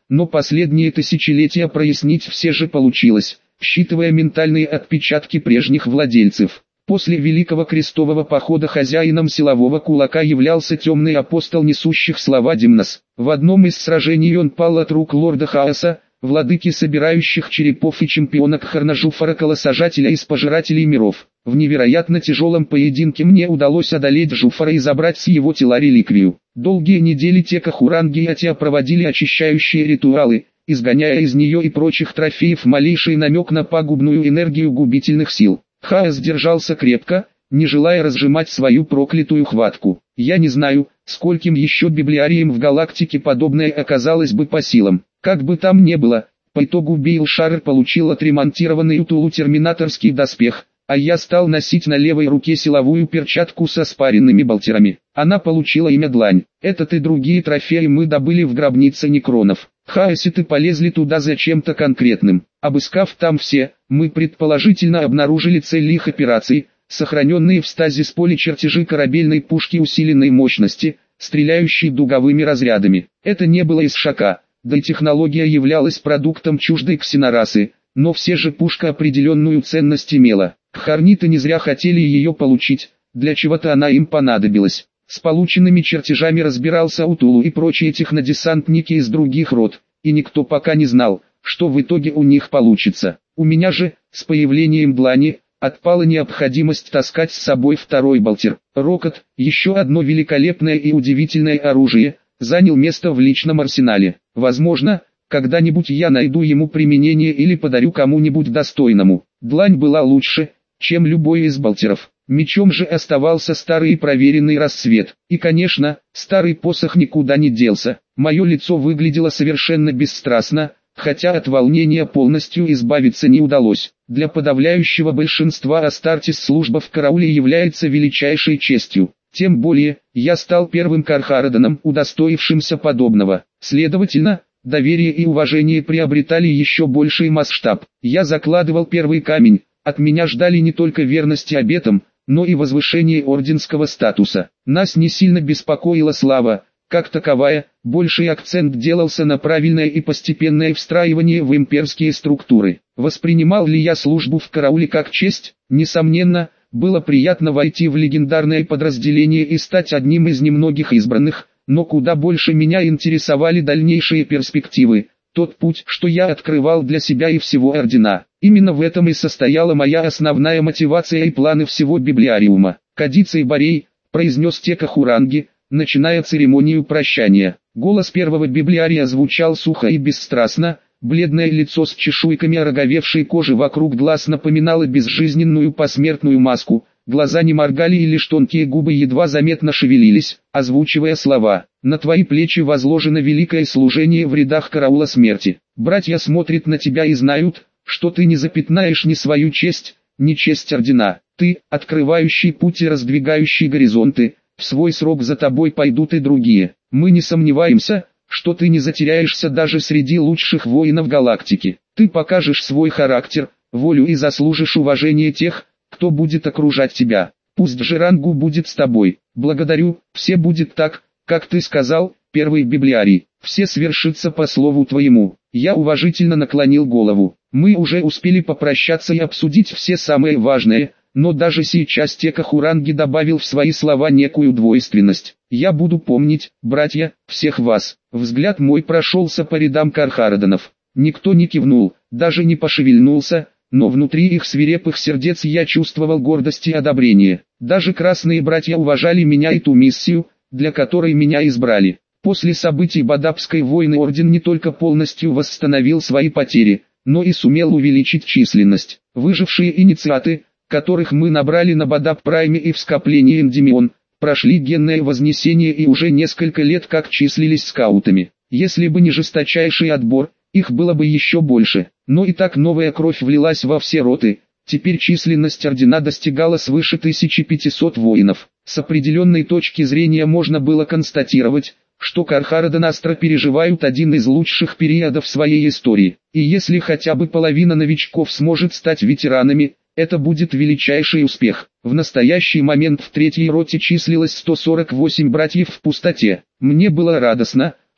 но последние тысячелетия прояснить все же получилось, считывая ментальные отпечатки прежних владельцев. После Великого Крестового Похода хозяином силового кулака являлся темный апостол несущих слова Димнос. В одном из сражений он пал от рук лорда Хаоса, владыки собирающих черепов и чемпиона Кхарна-Жуфара Колосожателя из Пожирателей миров. В невероятно тяжелом поединке мне удалось одолеть Жуфара и забрать с его тела реликвию. Долгие недели Тека Хуранги и Атия проводили очищающие ритуалы, изгоняя из нее и прочих трофеев малейший намек на пагубную энергию губительных сил. Хаос держался крепко, не желая разжимать свою проклятую хватку. Я не знаю, скольким еще библиариям в галактике подобное оказалось бы по силам. Как бы там ни было, по итогу Бейл Шарр получил отремонтированный у Тулу терминаторский доспех, а я стал носить на левой руке силовую перчатку со спаренными болтерами. Она получила имя Длань. Этот и другие трофеи мы добыли в гробнице некронов. Хаоситы полезли туда за чем-то конкретным. Обыскав там все, мы предположительно обнаружили цель их операций, сохраненные в стазис поле чертежи корабельной пушки усиленной мощности, стреляющей дуговыми разрядами. Это не было из Шака, да и технология являлась продуктом чуждой ксенорасы, но все же пушка определенную ценность имела. Кхарниты не зря хотели ее получить, для чего-то она им понадобилась. С полученными чертежами разбирался Утулу и прочие технодесантники из других род, и никто пока не знал, что в итоге у них получится. У меня же, с появлением Длани, отпала необходимость таскать с собой второй болтер. Рокот, еще одно великолепное и удивительное оружие, занял место в личном арсенале. Возможно, когда-нибудь я найду ему применение или подарю кому-нибудь достойному. Длань была лучше, чем любой из болтеров. Мечом же оставался старый и проверенный рассвет. И конечно, старый посох никуда не делся. Мое лицо выглядело совершенно бесстрастно, хотя от волнения полностью избавиться не удалось. Для подавляющего большинства Астартес служба в карауле является величайшей честью. Тем более, я стал первым Кархараданом, удостоившимся подобного. Следовательно, доверие и уважение приобретали еще больший масштаб. Я закладывал первый камень, от меня ждали не только верности обетам, но и возвышение орденского статуса. Нас не сильно беспокоила слава, как таковая, больший акцент делался на правильное и постепенное встраивание в имперские структуры. Воспринимал ли я службу в карауле как честь? Несомненно, было приятно войти в легендарное подразделение и стать одним из немногих избранных, но куда больше меня интересовали дальнейшие перспективы, тот путь, что я открывал для себя и всего ордена. Именно в этом и состояла моя основная мотивация и планы всего библиариума. «Кадицей Борей», — произнес Тека Хуранги, начиная церемонию прощания. Голос первого библиария звучал сухо и бесстрастно, бледное лицо с чешуйками ороговевшей кожи вокруг глаз напоминало безжизненную посмертную маску, глаза не моргали и лишь тонкие губы едва заметно шевелились, озвучивая слова. «На твои плечи возложено великое служение в рядах караула смерти. Братья смотрят на тебя и знают, что ты не запятнаешь ни свою честь, ни честь ордена. Ты, открывающий путь и раздвигающий горизонты, в свой срок за тобой пойдут и другие. Мы не сомневаемся, что ты не затеряешься даже среди лучших воинов галактики. Ты покажешь свой характер, волю и заслужишь уважение тех, кто будет окружать тебя. Пусть Джерангу будет с тобой. Благодарю, все будет так, как ты сказал, первый библиарий. Все свершится по слову твоему». Я уважительно наклонил голову. Мы уже успели попрощаться и обсудить все самое важное, но даже сейчас Тека Хуранги добавил в свои слова некую двойственность. «Я буду помнить, братья, всех вас». Взгляд мой прошелся по рядам Кархараданов. Никто не кивнул, даже не пошевельнулся, но внутри их свирепых сердец я чувствовал гордость и одобрение. Даже красные братья уважали меня и ту миссию, для которой меня избрали. После событий Бадабской войны орден не только полностью восстановил свои потери, но и сумел увеличить численность. Выжившие инициаты, которых мы набрали на Бадаб-Прайме и в скоплении Эндемион, прошли генное вознесение и уже несколько лет как числились скаутами. Если бы не жесточайший отбор, их было бы еще больше. Но и так новая кровь влилась во все роты. Теперь численность ордена достигала свыше тысячи пятисот воинов. С определенной точки зрения можно было констатировать, что Кархарадан остро переживают один из лучших периодов своей истории. И если хотя бы половина новичков сможет стать ветеранами, это будет величайший успех. В настоящий момент в третьей роте числилось сто сорок восемь братьев в пустоте. Мне было радостно,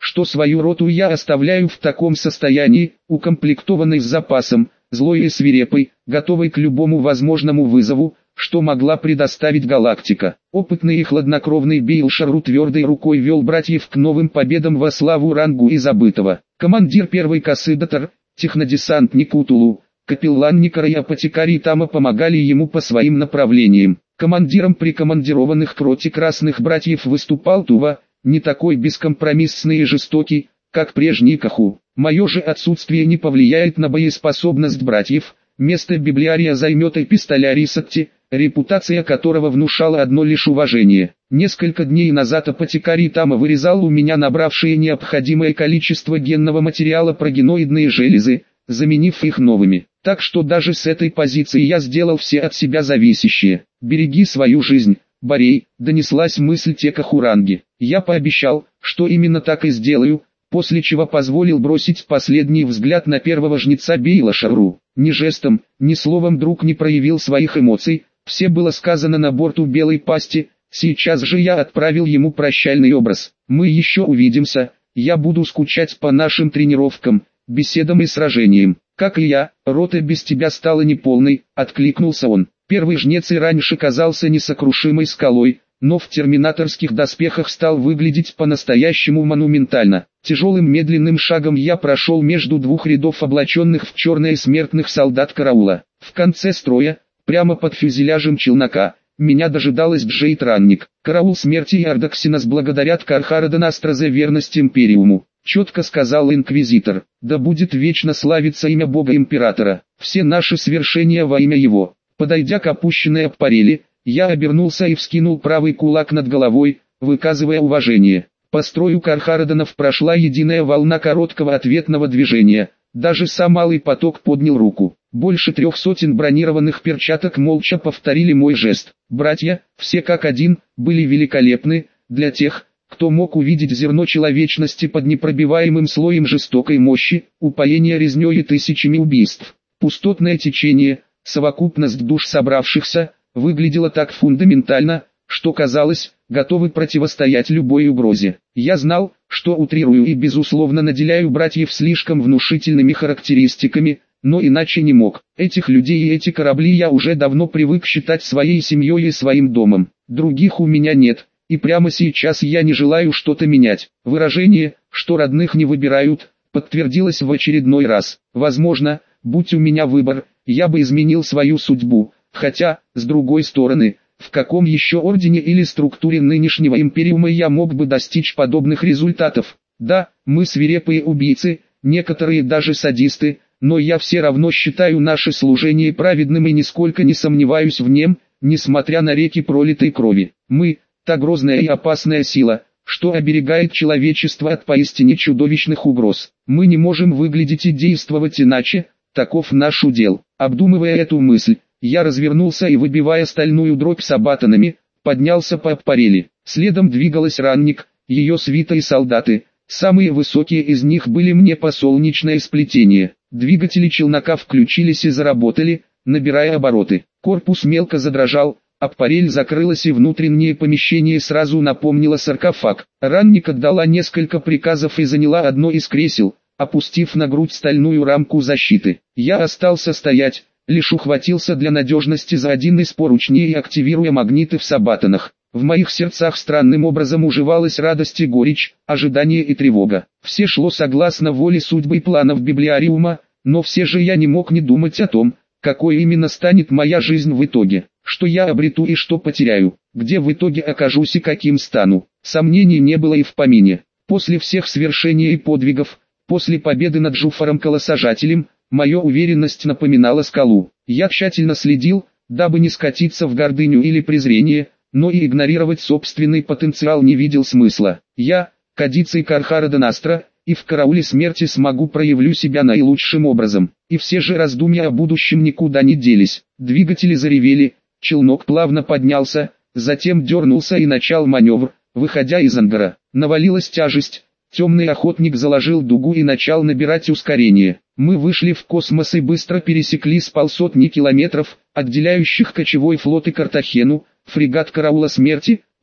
что свою роту я оставляю в таком состоянии, укомплектованной с запасом, злой и свирепой, готовой к любому возможному вызову, что могла предоставить галактика. Опытный и хладнокровный Бейл Шарру твердой рукой вел братьев к новым победам во славу рангу и забытого. Командир первой косы Дотор, технодесантник Утулу, капеллан Никара и апотекарий Тама помогали ему по своим направлениям. Командиром прикомандированных к роте красных братьев выступал Тува, не такой бескомпромиссный и жестокий, как прежний Каху. Мое же отсутствие не повлияет на боеспособность братьев. Место библиария займет эпистолярий Сатти, репутация которого внушала одно лишь уважение. Несколько дней назад апотекарий Тама вырезал у меня набравшие необходимое количество генного материала прогеноидные железы, заменив их новыми. Так что даже с этой позиции я сделал все от себя зависящее. «Береги свою жизнь, Борей», — донеслась мысль Тека Хуранги. Я пообещал, что именно так и сделаю, после чего позволил бросить последний взгляд на первого жнеца Бейла Шарру. Ни жестом, ни словом друг не проявил своих эмоций, все было сказано на борту Белой Пасти, сейчас же я отправил ему прощальный образ. «Мы еще увидимся, я буду скучать по нашим тренировкам, беседам и сражениям. Как и я, рота без тебя стала неполной», — откликнулся он. Первый жнец и раньше казался несокрушимой скалой, но в терминаторских доспехах стал выглядеть по-настоящему монументально. Тяжелым медленным шагом я прошел между двух рядов облаченных в черное смертных солдат караула. В конце строя, прямо под фюзеляжем челнока, меня дожидалась Джейд-ранник. Караул смерти и Ардаксинос благодарят Кархарадонастра за верность Империуму. Четко сказал инквизитор, да будет вечно славиться имя Бога-Императора, все наши свершения во имя Его. Подойдя к опущенной аппарели, я обернулся и вскинул правый кулак над головой, выказывая уважение. По строю Кархарадонов прошла единая волна короткого ответного движения, даже сам малый поток поднял руку. Больше трех сотен бронированных перчаток молча повторили мой жест. Братья, все как один, были великолепны, для тех, кто мог увидеть зерно человечности под непробиваемым слоем жестокой мощи, упоения резнёй и тысячами убийств. Пустотное течение, совокупность душ собравшихся, выглядело так фундаментально, что казалось, готовы противостоять любой угрозе. Я знал, что утрирую и безусловно наделяю братьев слишком внушительными характеристиками, но иначе не мог. Этих людей и эти корабли я уже давно привык считать своей семьей и своим домом. Других у меня нет, и прямо сейчас я не желаю что-то менять. Выражение, что родных не выбирают, подтвердилось в очередной раз. Возможно, будь у меня выбор, я бы изменил свою судьбу, хотя, с другой стороны, в каком еще ордене или структуре нынешнего империума я мог бы достичь подобных результатов? Да, мы свирепые убийцы, некоторые даже садисты, но я все равно считаю наше служение праведным и нисколько не сомневаюсь в нем, несмотря на реки пролитой крови. Мы – та грозная и опасная сила, что оберегает человечество от поистине чудовищных угроз. Мы не можем выглядеть и действовать иначе, таков наш удел. Обдумывая эту мысль, я развернулся и, выбивая стальную дробь сабатонами, поднялся по аппарели. Следом двигалась ранник, ее свита и солдаты. Самые высокие из них были мне по солнечное сплетение. Двигатели челнока включились и заработали, набирая обороты. Корпус мелко задрожал, аппарель закрылась и внутреннее помещение сразу напомнило саркофаг. Ранник отдала несколько приказов и заняла одно из кресел, опустив на грудь стальную рамку защиты. Я остался стоять, лишь ухватился для надежности за один из поручней, активируя магниты в сабатонах. В моих сердцах странным образом уживалась радость и горечь, ожидание и тревога. Все шло согласно воле судьбы и планов библиариума, но все же я не мог не думать о том, какой именно станет моя жизнь в итоге, что я обрету и что потеряю, где в итоге окажусь и каким стану. Сомнений не было и в помине. После всех свершений и подвигов, после победы над Джуфаром-колосажателем, моя уверенность напоминала скалу. Я тщательно следил, дабы не скатиться в гордыню или презрение, но и игнорировать собственный потенциал не видел смысла. Я, кадицей Кархарадонастра, и в карауле смерти смогу проявлю себя наилучшим образом. И все же раздумья о будущем никуда не делись. Двигатели заревели, челнок плавно поднялся, затем дернулся и начал маневр, выходя из ангара. Навалилась тяжесть, темный охотник заложил дугу и начал набирать ускорение. Мы вышли в космос и быстро пересекли с полсотни километров, отделяющих кочевой флот и Картахену. Фрегат караула смерти,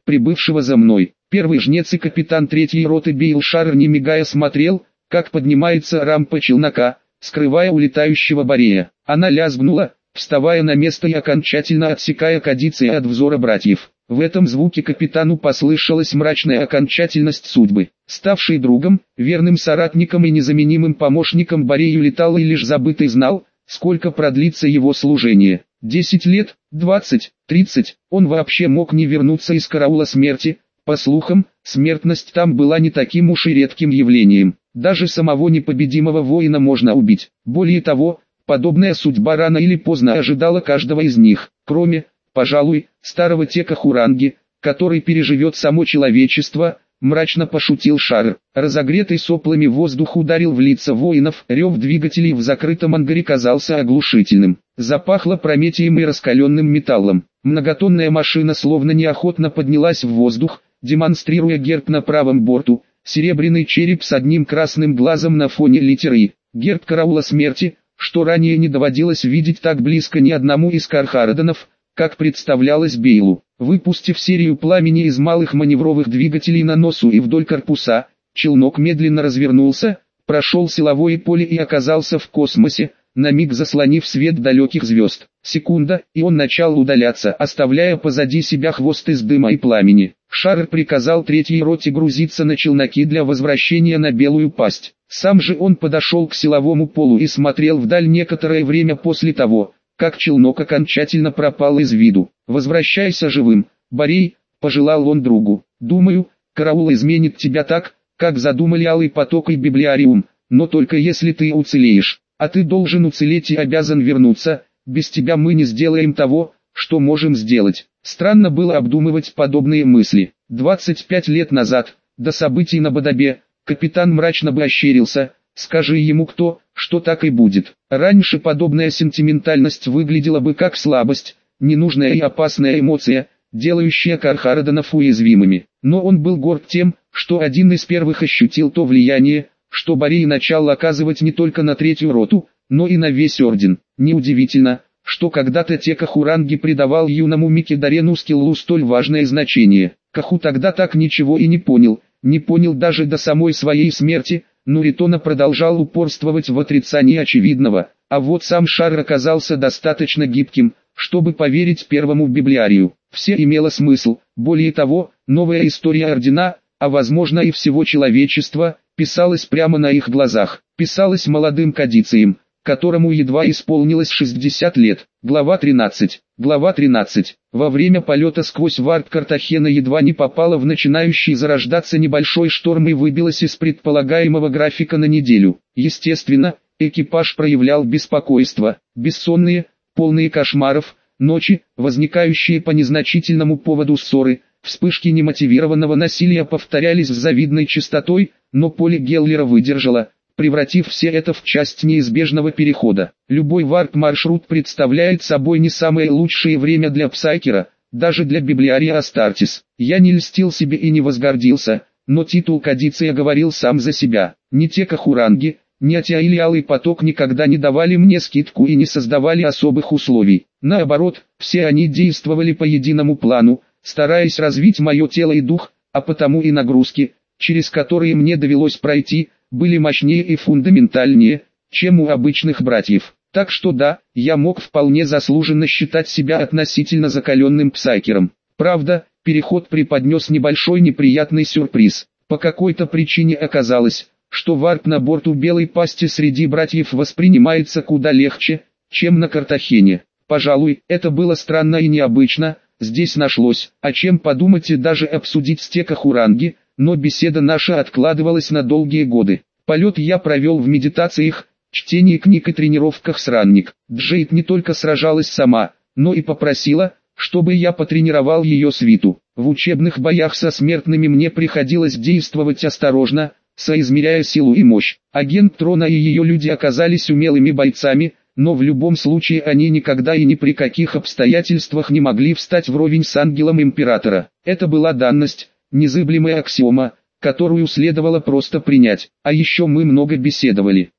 прибывшего за мной. Первый жнец и капитан третьей роты Бейл Шарр не мигая смотрел, как поднимается рампа челнока, скрывая улетающего Борея. Она лязгнула, вставая на место и окончательно отсекая Кадиция от взора братьев. В этом звуке капитану послышалась мрачная окончательность судьбы. Ставший другом, верным соратником и незаменимым помощником Борей улетал, и лишь забытый знал, сколько продлится его служение. Десять лет, двадцать, тридцать, он вообще мог не вернуться из караула смерти. По слухам, смертность там была не таким уж и редким явлением. Даже самого непобедимого воина можно убить. Более того, подобная судьба рано или поздно ожидала каждого из них, кроме, пожалуй, старого Тека Хуранги, который переживет само человечество, мрачно пошутил Шарр. Разогретый соплами воздух ударил в лица воинов, рев двигателей в закрытом ангаре казался оглушительным. Запахло прометием и раскаленным металлом. Многотонная машина словно неохотно поднялась в воздух, демонстрируя герб на правом борту, серебряный череп с одним красным глазом на фоне литеры, герб караула смерти, что ранее не доводилось видеть так близко ни одному из Кархарадонов, как представлялось Бейлу. Выпустив серию пламени из малых маневровых двигателей на носу и вдоль корпуса, челнок медленно развернулся, прошел силовое поле и оказался в космосе, на миг заслонив свет далеких звезд. Секунда, и он начал удаляться, оставляя позади себя хвост из дыма и пламени. Шарр приказал третьей роте грузиться на челноки для возвращения на Белую Пасть. Сам же он подошел к силовому полу и смотрел вдаль некоторое время после того, как челнок окончательно пропал из виду. «Возвращайся живым, Борей», — пожелал он другу. «Думаю, караул изменит тебя так, как задумали Алый Поток и Библиариум, но только если ты уцелеешь. А ты должен уцелеть и обязан вернуться, без тебя мы не сделаем того, что можем сделать». Странно было обдумывать подобные мысли. двадцать пять лет назад, до событий на Бадабе, капитан мрачно бы ощерился, скажи ему кто, что так и будет. Раньше подобная сентиментальность выглядела бы как слабость, ненужная и опасная эмоция, делающая Кархарадонов уязвимыми. Но он был горд тем, что один из первых ощутил то влияние, что Борей начал оказывать не только на третью роту, но и на весь орден. Неудивительно, что когда-то Тека Хуранги придавал юному Микидарену Скиллу столь важное значение. Каху тогда так ничего и не понял, не понял даже до самой своей смерти, но Ритона продолжал упорствовать в отрицании очевидного, а вот сам Шарр оказался достаточно гибким, чтобы поверить первому библиарию. Все имело смысл, более того, новая история ордена, а возможно и всего человечества, писалась прямо на их глазах, писалась молодым кадицием, которому едва исполнилось шестьдесят лет. Глава тринадцать. Глава тринадцать. Во время полета сквозь варп Картахена едва не попала в начинающий зарождаться небольшой шторм и выбилась из предполагаемого графика на неделю. Естественно, экипаж проявлял беспокойство. Бессонные, полные кошмаров, ночи, возникающие по незначительному поводу ссоры, вспышки немотивированного насилия повторялись с завидной частотой, но поле Геллера выдержало, превратив все это в часть неизбежного перехода. Любой варп-маршрут представляет собой не самое лучшее время для Псайкера, даже для библиария Астартис. Я не льстил себе и не возгордился, но титул Кадиция говорил сам за себя. Ни Тека Хуранги, ни Атиа или Алый Поток никогда не давали мне скидку и не создавали особых условий. Наоборот, все они действовали по единому плану, стараясь развить мое тело и дух, а потому и нагрузки, через которые мне довелось пройти, были мощнее и фундаментальнее, чем у обычных братьев. Так что да, я мог вполне заслуженно считать себя относительно закаленным псайкером. Правда, переход преподнес небольшой неприятный сюрприз. По какой-то причине оказалось, что варп на борту Белой Пасти среди братьев воспринимается куда легче, чем на Картахене. Пожалуй, это было странно и необычно, здесь нашлось, о чем подумать и даже обсудить с Тека Хуранги, но беседа наша откладывалась на долгие годы. Полет я провел в медитациях, чтении книг и тренировках с ранник. Джейд не только сражалась сама, но и попросила, чтобы я потренировал ее свиту. В учебных боях со смертными мне приходилось действовать осторожно, соизмеряя силу и мощь. Агент Трона и ее люди оказались умелыми бойцами, но в любом случае они никогда и ни при каких обстоятельствах не могли встать вровень с ангелом Императора. Это была данность, незыблемая аксиома, которую следовало просто принять. А еще мы много беседовали.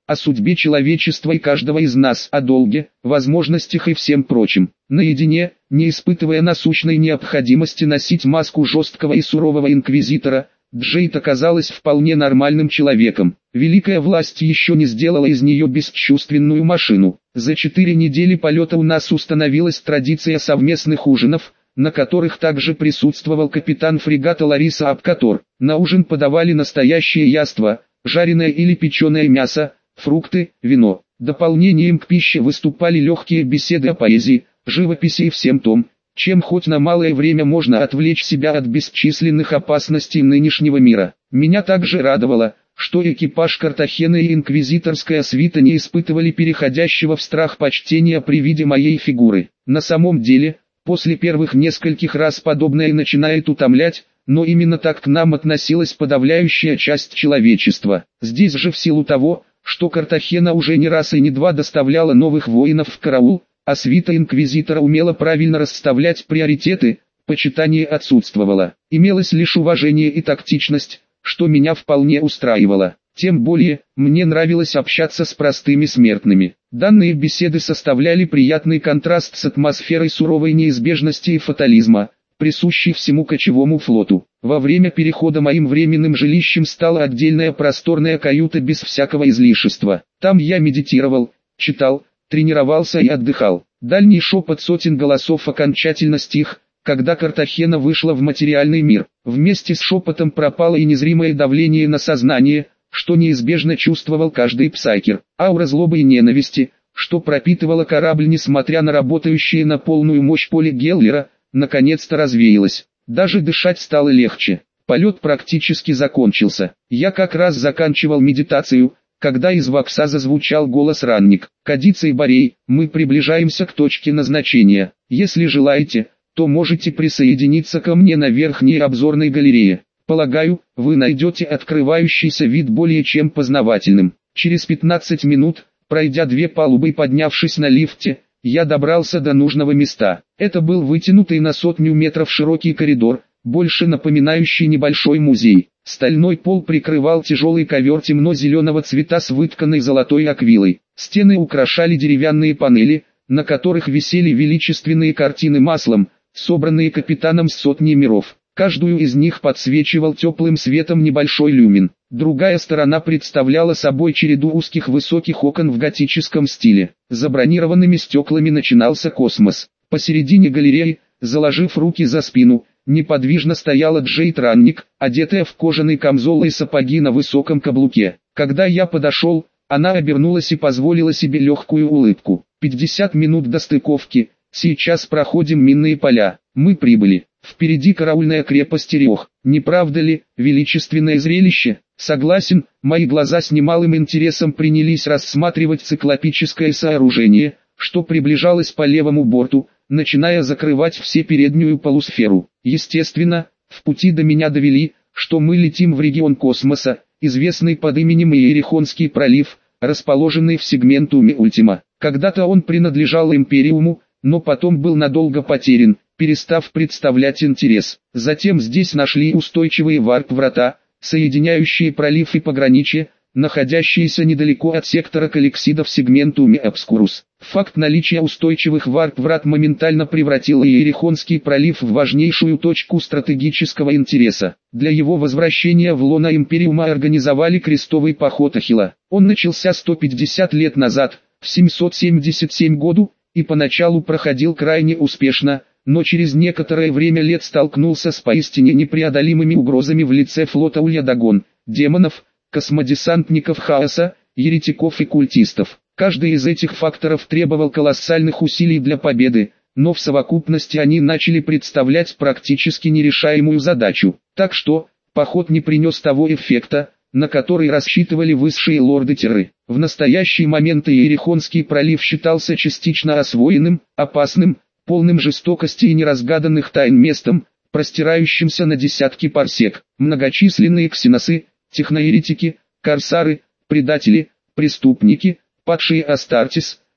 о судьбе человечества и каждого из нас, о долге, возможностях и всем прочем. Наедине, не испытывая насущной необходимости носить маску жесткого и сурового инквизитора, Джейд оказалась вполне нормальным человеком. Великая власть еще не сделала из нее бесчувственную машину. За четыре недели полета у нас установилась традиция совместных ужинов, на которых также присутствовал капитан фрегата Лариса Абкатор. На ужин подавали настоящее яство, жареное или печеное мясо, фрукты, вино. Дополнением к пище выступали легкие беседы о поэзии, живописи и всем том, чем хоть на малое время можно отвлечь себя от бесчисленных опасностей нынешнего мира. Меня также радовало, что экипаж Картахена и инквизиторская свита не испытывали переходящего в страх почтения при виде моей фигуры. На самом деле, после первых нескольких раз подобное начинает утомлять, но именно так к нам относилась подавляющая часть человечества. Здесь же в силу того, что Картахена уже не раз и не два доставляла новых воинов в караул, а свита инквизитора умела правильно расставлять приоритеты, почитание отсутствовало. Имелось лишь уважение и тактичность, что меня вполне устраивало. Тем более, мне нравилось общаться с простыми смертными. Данные беседы составляли приятный контраст с атмосферой суровой неизбежности и фатализма, присущей всему кочевому флоту. Во время перехода моим временным жилищем стала отдельная просторная каюта без всякого излишества. Там я медитировал, читал, тренировался и отдыхал. Дальний шепот сотен голосов окончательно стих, когда Картахена вышла в материальный мир. Вместе с шепотом пропало и незримое давление на сознание, что неизбежно чувствовал каждый псайкер. Аура злобы и ненависти, что пропитывала корабль несмотря на работающее на полную мощь поле Геллера, наконец-то развеялась. Даже дышать стало легче. Полет практически закончился. Я как раз заканчивал медитацию, когда из вакса зазвучал голос ранник. «Кадица и Борей, мы приближаемся к точке назначения. Если желаете, то можете присоединиться ко мне на верхней обзорной галерее. Полагаю, вы найдете открывающийся вид более чем познавательным». Через пятнадцать минут, пройдя две палубы и поднявшись на лифте, я добрался до нужного места. Это был вытянутый на сотню метров широкий коридор, больше напоминающий небольшой музей. Стальной пол прикрывал тяжелый ковер темно-зеленого цвета с вытканной золотой аквилой. Стены украшали деревянные панели, на которых висели величественные картины маслом, собранные капитаном с сотни миров. Каждую из них подсвечивал теплым светом небольшой люмин. Другая сторона представляла собой череду узких высоких окон в готическом стиле. За бронированными стеклами начинался космос. Посередине галереи, заложив руки за спину, неподвижно стояла Джейд Ранник, одетая в кожаный камзол и сапоги на высоком каблуке. Когда я подошел, она обернулась и позволила себе легкую улыбку. пятьдесят минут до стыковки, сейчас проходим минные поля, мы прибыли. Впереди караульная крепость Терех. Не правда ли, величественное зрелище? Согласен, мои глаза с немалым интересом принялись рассматривать циклопическое сооружение, что приближалось по левому борту, начиная закрывать все переднюю полусферу. Естественно, в пути до меня довели, что мы летим в регион космоса, известный под именем Иерихонский пролив, расположенный в сегментуме Ультима. Когда-то он принадлежал Империуму, но потом был надолго потерян, перестав представлять интерес. Затем здесь нашли устойчивые варп-врата, соединяющие пролив и пограничье, находящиеся недалеко от сектора Калексида в сегментуме Обскурус. Факт наличия устойчивых варп-врат моментально превратил Иерихонский пролив в важнейшую точку стратегического интереса. Для его возвращения в лоно Империума организовали крестовый поход Ахилла. Он начался сто пятьдесят лет назад, в семьсот семьдесят седьмом году, и поначалу проходил крайне успешно, но через некоторое время лет столкнулся с поистине непреодолимыми угрозами в лице флота Ульядагон, демонов, космодесантников хаоса, еретиков и культистов. Каждый из этих факторов требовал колоссальных усилий для победы, но в совокупности они начали представлять практически нерешаемую задачу. Так что, поход не принес того эффекта, на который рассчитывали высшие лорды Терры. В настоящий момент Иерихонский пролив считался частично освоенным, опасным, полным жестокости и неразгаданных тайн местом, простирающимся на десятки парсек. Многочисленные ксеносы, техноеретики, корсары, предатели, преступники, падшие Астартес,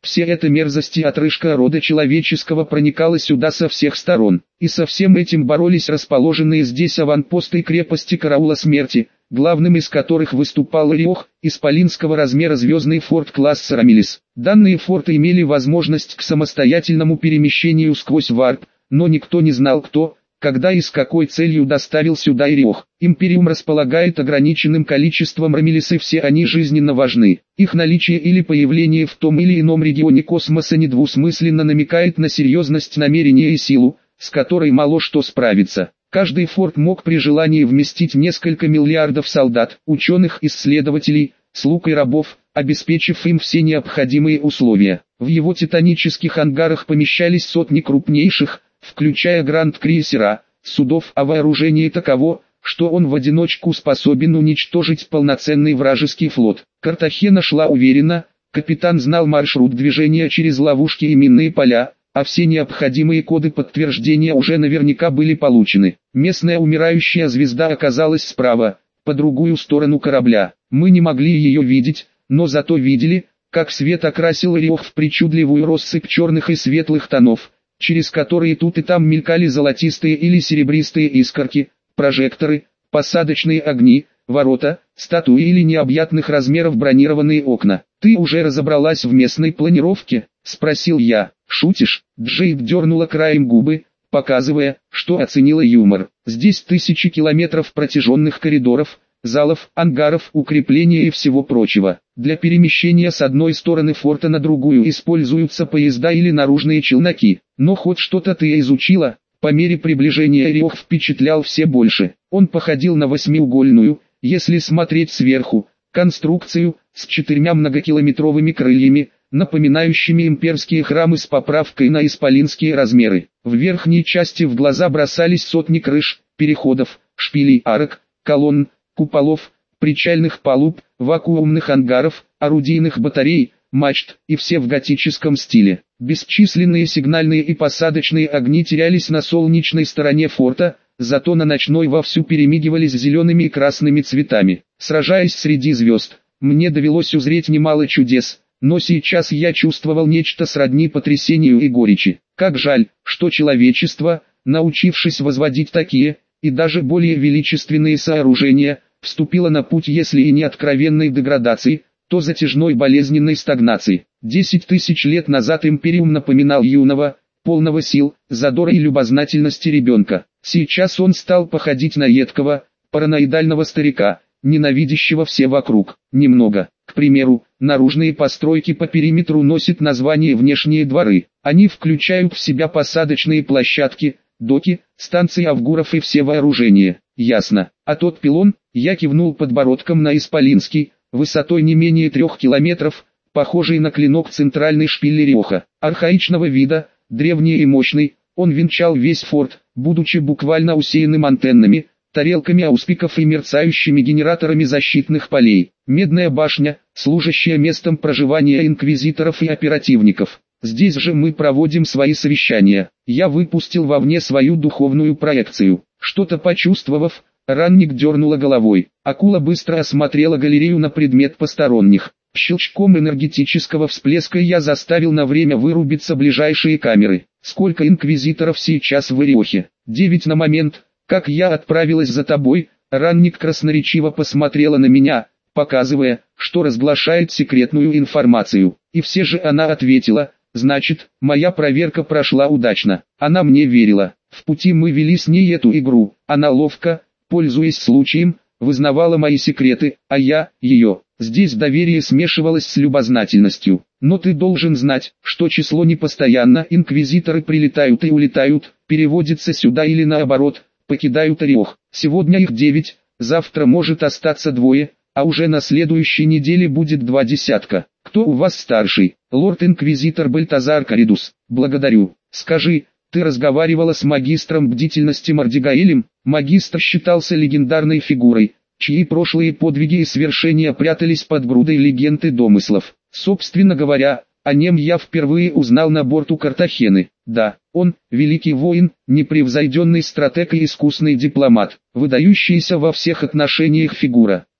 Все это мерзости и отрыжка рода человеческого проникала сюда со всех сторон, и со всем этим боролись расположенные здесь аванпосты и крепости караула смерти, главным из которых выступал Риох, исполинского размера звездный форт класса Рамилис. Данные форты имели возможность к самостоятельному перемещению сквозь варп, но никто не знал кто, когда и с какой целью доставил сюда Ириох. Империум располагает ограниченным количеством Рамилис, и все они жизненно важны. Их наличие или появление в том или ином регионе космоса недвусмысленно намекает на серьезность намерения и силу, с которой мало что справится. Каждый форт мог при желании вместить несколько миллиардов солдат, ученых, исследователей, слуг и рабов, обеспечив им все необходимые условия. В его титанических ангарах помещались сотни крупнейших, включая гранд-крейсера, судов, а вооружение таково, что он в одиночку способен уничтожить полноценный вражеский флот. Картахена шла уверенно, капитан знал маршрут движения через ловушки и минные поля, а все необходимые коды подтверждения уже наверняка были получены. Местная умирающая звезда оказалась справа, по другую сторону корабля. Мы не могли ее видеть, но зато видели, как свет окрасил Риох в причудливую россыпь черных и светлых тонов, через которые тут и там мелькали золотистые или серебристые искорки, прожекторы, посадочные огни, ворота, статуи или необъятных размеров бронированные окна. «Ты уже разобралась в местной планировке?» – спросил я. «Шутишь?» – Джейд дернула краем губы, показывая, что оценила юмор. «Здесь тысячи километров протяженных коридоров, залов, ангаров, укрепления и всего прочего. Для перемещения с одной стороны форта на другую используются поезда или наружные челноки. Но хоть что-то ты изучила». По мере приближения Риох впечатлял все больше. Он походил на восьмиугольную, если смотреть сверху, конструкцию, с четырьмя многокилометровыми крыльями, напоминающими имперские храмы с поправкой на исполинские размеры. В верхней части в глаза бросались сотни крыш, переходов, шпилей, арок, колонн, куполов, причальных палуб, вакуумных ангаров, орудийных батарей, мачт, и все в готическом стиле. Бесчисленные сигнальные и посадочные огни терялись на солнечной стороне форта, зато на ночной вовсю перемигивались зелеными и красными цветами. Сражаясь среди звезд, мне довелось узреть немало чудес, но сейчас я чувствовал нечто сродни потрясению и горечи. Как жаль, что человечество, научившись возводить такие, и даже более величественные сооружения, вступило на путь если и не откровенной деградации, то затяжной болезненной стагнации. Десять тысяч лет назад Империум напоминал юного, полного сил, задора и любознательности ребенка. Сейчас он стал походить на едкого, параноидального старика, ненавидящего все вокруг. Немного. К примеру, наружные постройки по периметру носят название внешние дворы. Они включают в себя посадочные площадки, доки, станции авгуров и все вооружения. Ясно. А тот пилон, я кивнул подбородком на исполинский, высотой не менее трех километров, похожий на клинок центральной шпили Риоха. Архаичного вида, древний и мощный, он венчал весь форт, будучи буквально усеянным антеннами, тарелками ауспиков и мерцающими генераторами защитных полей. Медная башня, служащая местом проживания инквизиторов и оперативников. Здесь же мы проводим свои совещания. Я выпустил вовне свою духовную проекцию. Что-то почувствовав, Ранник дернула головой. Акула быстро осмотрела галерею на предмет посторонних. Щелчком энергетического всплеска я заставил на время вырубиться ближайшие камеры. Сколько инквизиторов сейчас в Ириохе? Девять на момент, как я отправилась за тобой. Ранник красноречиво посмотрела на меня, показывая, что разглашает секретную информацию. И все же она ответила: значит, моя проверка прошла удачно. Она мне верила. В пути мы вели с ней эту игру. Она ловко, пользуясь случаем, вызнавала мои секреты, а я — ее. Здесь доверие смешивалось с любознательностью. Но ты должен знать, что число непостоянно. Инквизиторы прилетают и улетают, переводятся сюда или наоборот, покидают Риох. Сегодня их девять, завтра может остаться двое, а уже на следующей неделе будет два десятка. Кто у вас старший? Лорд-инквизитор Бальтазар Каридус. Благодарю. Скажи, ты разговаривала с магистром бдительности Мардигаэлем? Магистр считался легендарной фигурой, чьи прошлые подвиги и свершения прятались под грудой легенд и домыслов. Собственно говоря, о нем я впервые узнал на борту Картахены. Да, он — великий воин, непревзойденный стратег и искусный дипломат, выдающийся во всех отношениях фигура.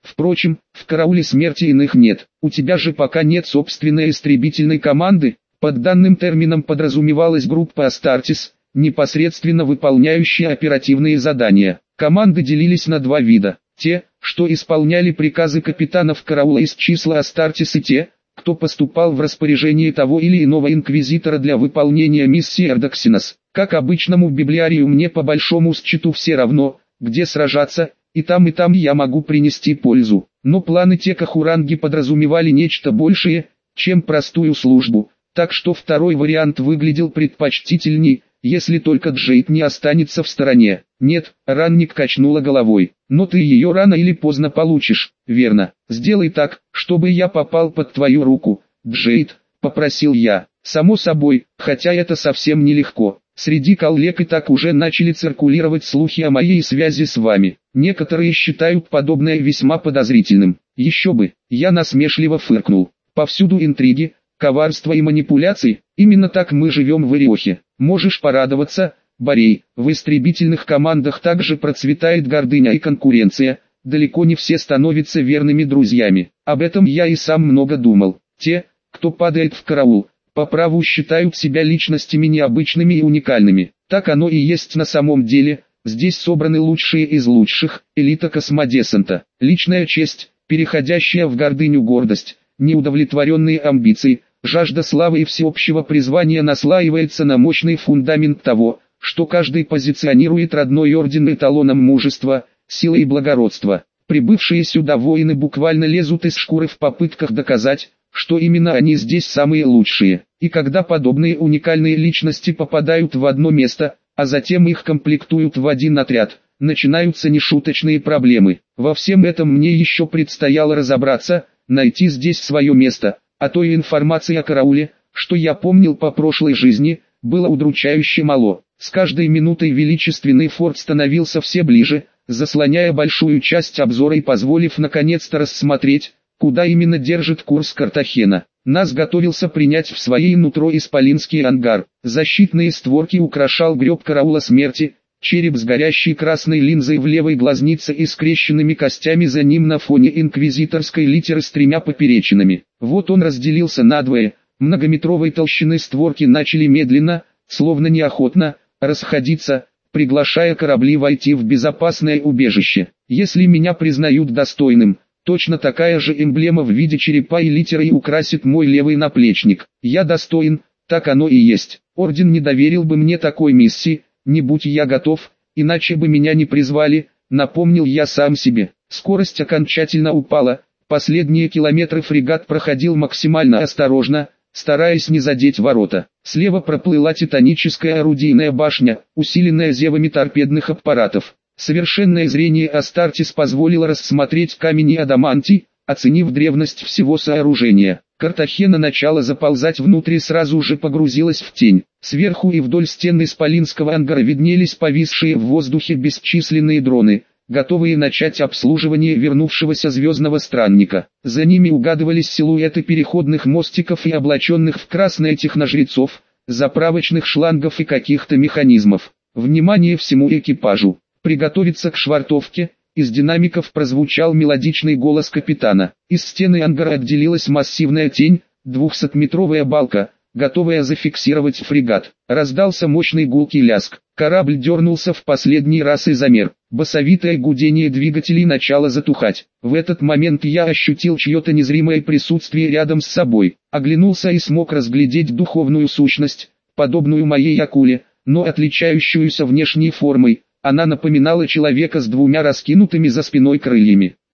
Впрочем, в карауле смерти иных нет. У тебя же пока нет собственной истребительной команды. Под данным термином подразумевалась группа Астартес, непосредственно выполняющая оперативные задания. Команды делились на два вида. Те, что исполняли приказы капитанов караула из числа Астартес, и те, кто поступал в распоряжение того или иного инквизитора для выполнения миссии Эрдоксинос. Как обычному библиарию мне по большому счету все равно, где сражаться, и там и там я могу принести пользу. Но планы Тека Хуранги подразумевали нечто большее, чем простую службу, так что второй вариант выглядел предпочтительней, если только Джейд не останется в стороне. Нет, Ранник качнула головой. Но ты ее рано или поздно получишь, верно? Сделай так, чтобы я попал под твою руку, Джейд, попросил я. Само собой, хотя это совсем нелегко. Среди коллег и так уже начали циркулировать слухи о моей связи с вами. Некоторые считают подобное весьма подозрительным. Еще бы, я насмешливо фыркнул. Повсюду интриги, коварство и манипуляции, именно так мы живем в Ириохе. Можешь порадоваться, Борей, в истребительных командах также процветает гордыня и конкуренция, далеко не все становятся верными друзьями. Об этом я и сам много думал. Те, кто падает в караул, по праву считают себя личностями необычными и уникальными. Так оно и есть на самом деле, здесь собраны лучшие из лучших, элита космодесанта. Личная честь, переходящая в гордыню гордость, неудовлетворенные амбиции, жажда славы и всеобщего призвания наслаивается на мощный фундамент того, что каждый позиционирует родной орден эталоном мужества, силы и благородства. Прибывшие сюда воины буквально лезут из шкуры в попытках доказать, что именно они здесь самые лучшие. И когда подобные уникальные личности попадают в одно место, а затем их комплектуют в один отряд, начинаются нешуточные проблемы. Во всем этом мне еще предстояло разобраться, найти здесь свое место, а то и информации о карауле, что я помнил по прошлой жизни, было удручающе мало. С каждой минутой величественный форт становился все ближе, заслоняя большую часть обзора и позволив наконец-то рассмотреть, куда именно держит курс Картахена. Нас готовился принять в своей нутро исполинский ангар. Защитные створки украшал греб караула смерти, череп с горящей красной линзой в левой глазнице и скрещенными костями за ним на фоне инквизиторской литеры с тремя поперечинами. Вот он разделился надвое, многометровой толщины створки начали медленно, словно неохотно, расходиться, приглашая корабли войти в безопасное убежище. Если меня признают достойным, точно такая же эмблема в виде черепа и литеры украсит мой левый наплечник. Я достоин, так оно и есть. Орден не доверил бы мне такой миссии, не будь я готов, иначе бы меня не призвали, напомнил я сам себе. Скорость окончательно упала, последние километры фрегат проходил максимально осторожно, стараясь не задеть ворота. Слева проплыла титаническая орудийная башня, усиленная зевами торпедных аппаратов. Совершенное зрение Астартес позволило рассмотреть камень и адамантий, оценив древность всего сооружения. Картахена начала заползать внутрь и сразу же погрузилась в тень. Сверху и вдоль стен исполинского ангара виднелись повисшие в воздухе бесчисленные дроны, готовые начать обслуживание вернувшегося звездного странника. За ними угадывались силуэты переходных мостиков и облаченных в красное техножрецов, заправочных шлангов и каких-то механизмов. Внимание всему экипажу! Приготовиться к швартовке. Из динамиков прозвучал мелодичный голос капитана. Из стены ангара отделилась массивная тень, двухсотметровая балка, готовая зафиксировать фрегат. Раздался мощный гулкий ляск. Корабль дернулся в последний раз и замер. Басовитое гудение двигателей начало затухать. В этот момент я ощутил чье-то незримое присутствие рядом с собой. Оглянулся и смог разглядеть духовную сущность, подобную моей акуле, но отличающуюся внешней формой. Она напоминала человека с двумя раскинутыми за спиной крыльями.